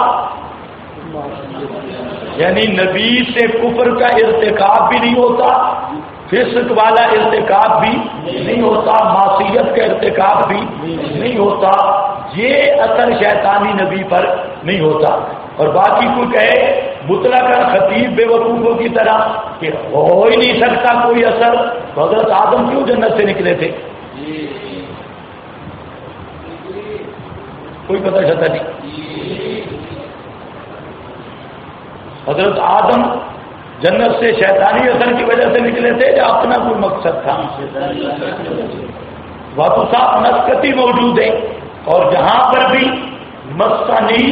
یعنی نبی سے کفر کا ارتکاب بھی نہیں ہوتا، فسق والا ارتکاب بھی نہیں ہوتا، معصیت کا ارتکاب بھی نہیں ہوتا، یہ اثر شیطانی نبی پر نہیں ہوتا۔ اور باقی کوئی کہے مطلق خطیب بے وقوفوں کی طرح کہ ہو ہی نہیں سکتا کوئی اثر، تو حضرت آدم کیوں جنت سے نکلے تھے؟ کوئی پتہ چلتا نہیں۔ حضرت آدم جنت سے شیطانی اثر کی وجہ سے نکلے تھے یا اپنا کوئی مقصد تھا؟ وہ صاحب نسکتی موجود ہے، اور جہاں پر بھی مسانی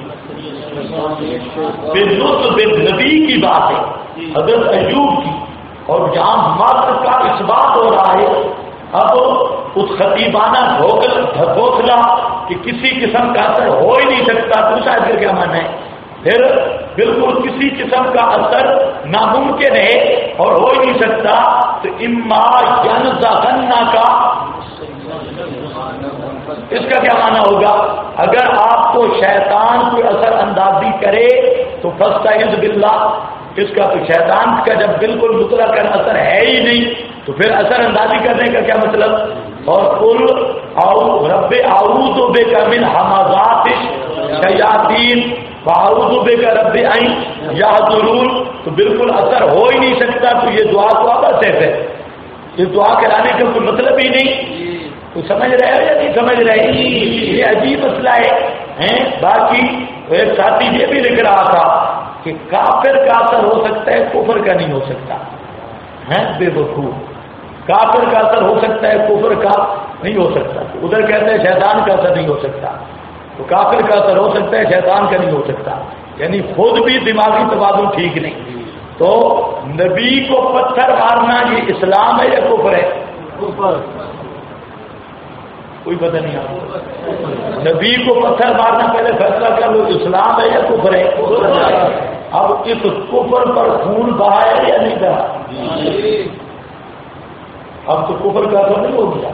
نبی کی بات ہے حضرت ایوب کی، اور جہاں مرد کا اس بات ہو رہا ہے، اب اس خطیبانہ ڈھکوسلا کہ کسی قسم کا اثر ہو ہی نہیں سکتا، تو شاید پھر کیا مانا ہے؟ پھر بالکل کسی قسم کا اثر ناممکن ہے اور ہو ہی نہیں سکتا، تو اما ینزغنک کا اس کا کیا معنی ہوگا؟ اگر آپ کو شیطان کوئی اثر اندازی کرے تو فاستعذ باللہ، اس کا تو شیطان کا جب بالکل مطلق اثر ہے ہی نہیں تو پھر اثر اندازی کرنے کا کیا مطلب؟ اور قل رب اعوذ بک من همزات الشیاطین فاعوذ بک رب ان یحضرون، تو بالکل اثر ہو ہی نہیں سکتا، تو یہ دعا تو عبث ہے، یہ دعا کرانے کا کوئی مطلب ہی نہیں۔ تو سمجھ رہے ہو یا نہیں سمجھ رہے؟ یہ عجیب مسئلہ ہے۔ باقی ایک ساتھی یہ بھی لکھ رہا تھا کہ کافر کا اثر ہو سکتا ہے، کفر کا نہیں ہو سکتا، بے وقوف، کافر کا اثر ہو سکتا ہے، کفر کا نہیں ہو سکتا۔ ادھر کہتے ہیں شیطان کا اثر نہیں ہو سکتا، تو کافر کا اثر ہو سکتا ہے، شیطان کا نہیں ہو سکتا، یعنی خود بھی دماغی توازن ٹھیک نہیں۔ تو نبی کو پتھر مارنا یہ اسلام ہے یا کفر ہے؟ کوئی پتہ نہیں آپ نبی کو پتھر مارنا، پہلے فیصلہ کر لو اسلام ہے یا کفر ہے۔ اب اس کفر پر خون بہا ہے یا نہیں بہا؟ اب تو کفر کا اثر نہیں ہو گیا۔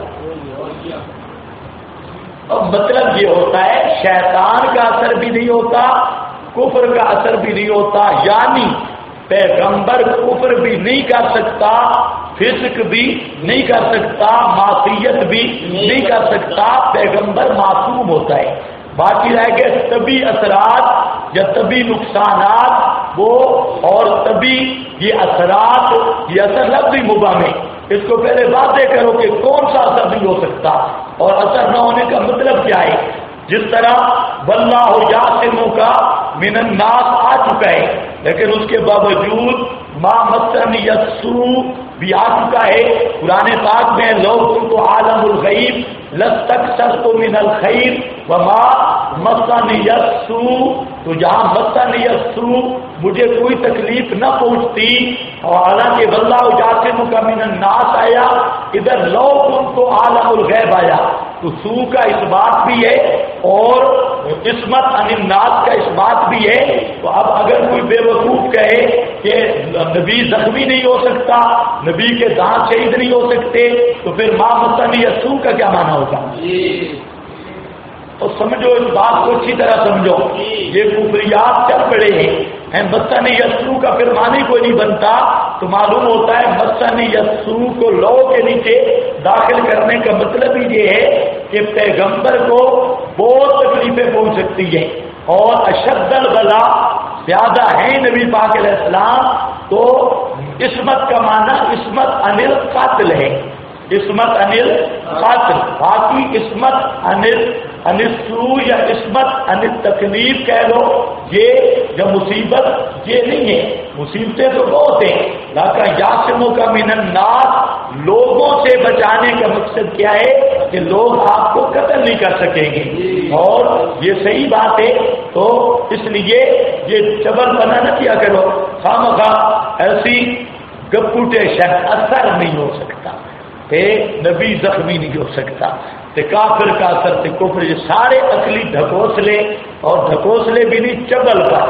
اب مطلب یہ ہوتا ہے شیطان کا اثر بھی نہیں ہوتا، کفر کا اثر بھی نہیں ہوتا، یعنی پیغمبر کفر بھی نہیں کر سکتا، فسق بھی نہیں کر سکتا، معصیت بھی نہیں کر سکتا، پیغمبر معصوم ہوتا ہے۔ باقی رہ گئے طبی اثرات یا طبی نقصانات، وہ اور طبی یہ اثرات، یہ اثر لفظی مبہم ہے، اس کو پہلے واضح کرو کہ کون سا اثر نہیں ہو سکتا، اور اثر نہ ہونے کا مطلب کیا ہے۔ جس طرح واللہ یعصمک من الناس آ چکا ہے، لیکن اس کے باوجود ما مسنی السوء بھی آ چکا ہے۔ قرآن پاک میں لو کنت عالم الغیب لاستکثرت من الخیر وما مسنی السوء، تو جہاں مسنی السوء مجھے کوئی تکلیف نہ پہنچتی، اور حالانکہ واللہ یعصمک من الناس آیا، ادھر لو کنت عالم الغیب آیا، تو سوء کا اس بات بھی ہے اور عصمت عن الناس کا اس بات بھی ہے۔ تو اب اگر کوئی بے وقوف کہے کہ نبی زخمی نہیں ہو سکتا، نبی کے دانت شہید نہیں ہو سکتے، تو پھر ما مسنی السوء کا کیا معنی ہوگا؟ اور سمجھو اس بات کو اچھی طرح سمجھو، یہ کفریات چل پڑے ہیں مسنی السوء کا پھر معنی کوئی نہیں بنتا، تو معلوم ہوتا ہے مسنی السوء کو لو کے نیچے داخل کرنے کا مطلب ہی یہ ہے کہ پیغمبر کو بہت تکلیفیں پہنچ سکتی ہیں، اور اشد البلا زیادہ ہے نبی پاک علیہ السلام، تو عصمت کا معنی عصمت عن القاتل ہے، عصمت عن القاتل، باقی عصمت عن السوء یا عصمت عن التکلیف کہہ لو، یہ جو مصیبت یہ نہیں ہے، مصیبتیں تو بہت ہیں، لیکن یعصمک من الناس لوگوں سے بچانے کا مقصد کیا ہے کہ لوگ آپ کو قتل نہیں کر سکیں گے، اور یہ صحیح بات ہے۔ تو اس لیے یہ جبر بنا نہ کیا کرو، خامخواہ ایسی گپوٹیشن اثر نہیں ہو سکتا، نبی زخمی نہیں ہو سکتا، کافر کا اثر سے کفر، یہ سارے عقلی ڈھکوسلے، اور ڈھکوسلے بھی نہیں چبل پر۔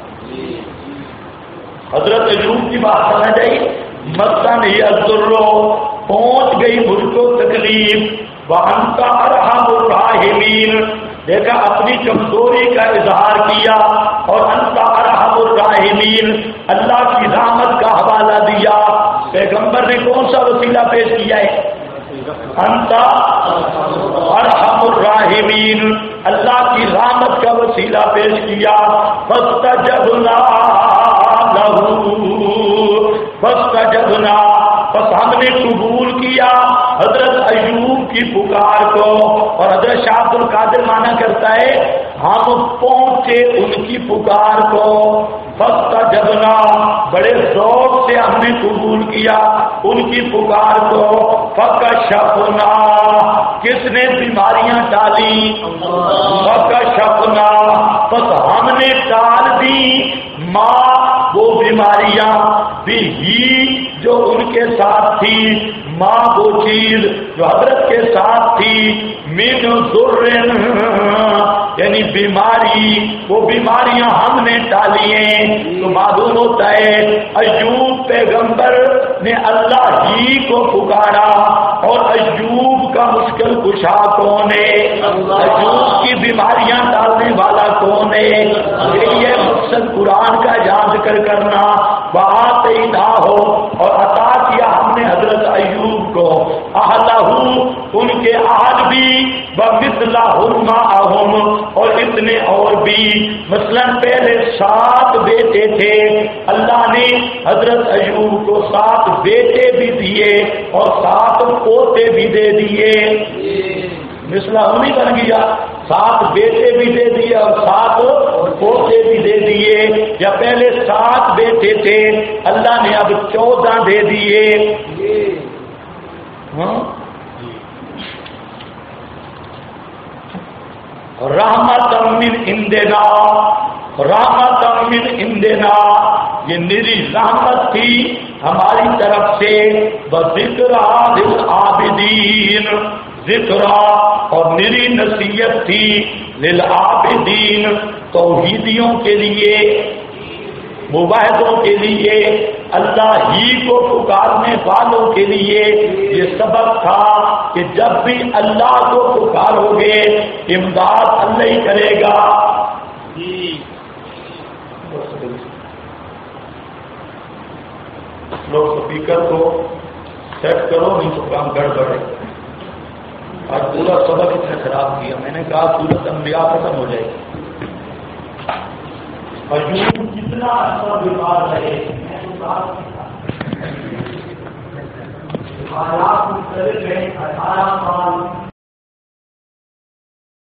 حضرت ایوب کی بات سمجھ جائیے، مثلاً یذرو پہنچ گئی مجھ کو تکلیف، وانت ارحم الراحمین، دیکھا اپنی کمزوری کا اظہار کیا، اور انت ارحم الراحمین، اللہ کی رحمت کا حوالہ دیا۔ پیغمبر نے کون سا وسیلہ پیش کیا ہے؟ انت ارحم الراحمین، اللہ کی رحمت کا وسیلہ پیش کیا۔ فاستجبنا فاستجبنا، بس ہم نے قبول کیا حضرت ایوب کی پکار کو، اور حضرت شاہ عبد القادر مانا کرتا ہے ہم پہنچے ان کی پکار کو، فاستجبنا، بڑے ذوق سے ہم نے قبول کیا ان کی پکار کو، فکشفنا، کس نے بیماریاں ٹالی؟ فکشفنا، بس ہم نے ٹال دی، ماں وہ بیماریاں بھی جو ان کے ساتھ تھی، ماں وہ چیز جو حضرت کے ساتھ تھی، من ضرن، یعنی بیماری، وہ بیماریاں ہم نے ٹالی ہیں۔ تو معلوم ہوتا ہے ایوب پیغمبر نے اللہ ہی کو پکارا، اور ایوب کا مشکل کشا کون ہے؟ ایوب کی بیماریاں ٹالنے والا کون ہے؟ یہ مقصد قرآن کا یاد ذکر کرنا، بات ہی نہ ہو، اور عطا کیا ہم نے حضرت ایوب کو اہلہ، ان کے اہل بھی، بمثلہم معہم، اور اتنے اور بھی، مثلا پہلے 7 بیٹے تھے، اللہ نے حضرت ایوب کو 7 بیٹے بھی دیے اور 7 پوتے بھی دے دیے، مثلا انہی بن گیا، 7 بیٹے بھی دے دیے اور 7 پوتے بھی دے دیے، یا پہلے 7 بیٹے تھے اللہ نے اب 14 دے دیے۔ رحمت من عندنا، رحمت من عندنا، یہ میری رحمت تھی ہماری طرف سے، وذکرا للعابدین، ذکرا اور میری نصیحت تھی، للعابدین، توحیدیوں کے لیے، مباحثوں کے لیے، اللہ ہی کو پکارنے والوں کے لیے یہ سبق تھا کہ جب بھی اللہ کو پکارو گے امداد اللہ ہی کرے گا۔ لوگ اسپیکر کو سیٹ کرو، نہیں تو کام گڑبڑ ہے۔ آج پورا سبق اتنا خراب کیا، میں نے کہا سورۃ انبیاء ختم ہو جائے گی، ایوب جتنا اچھا بیمار رہے، حالات مختلف ہیں، 18 سال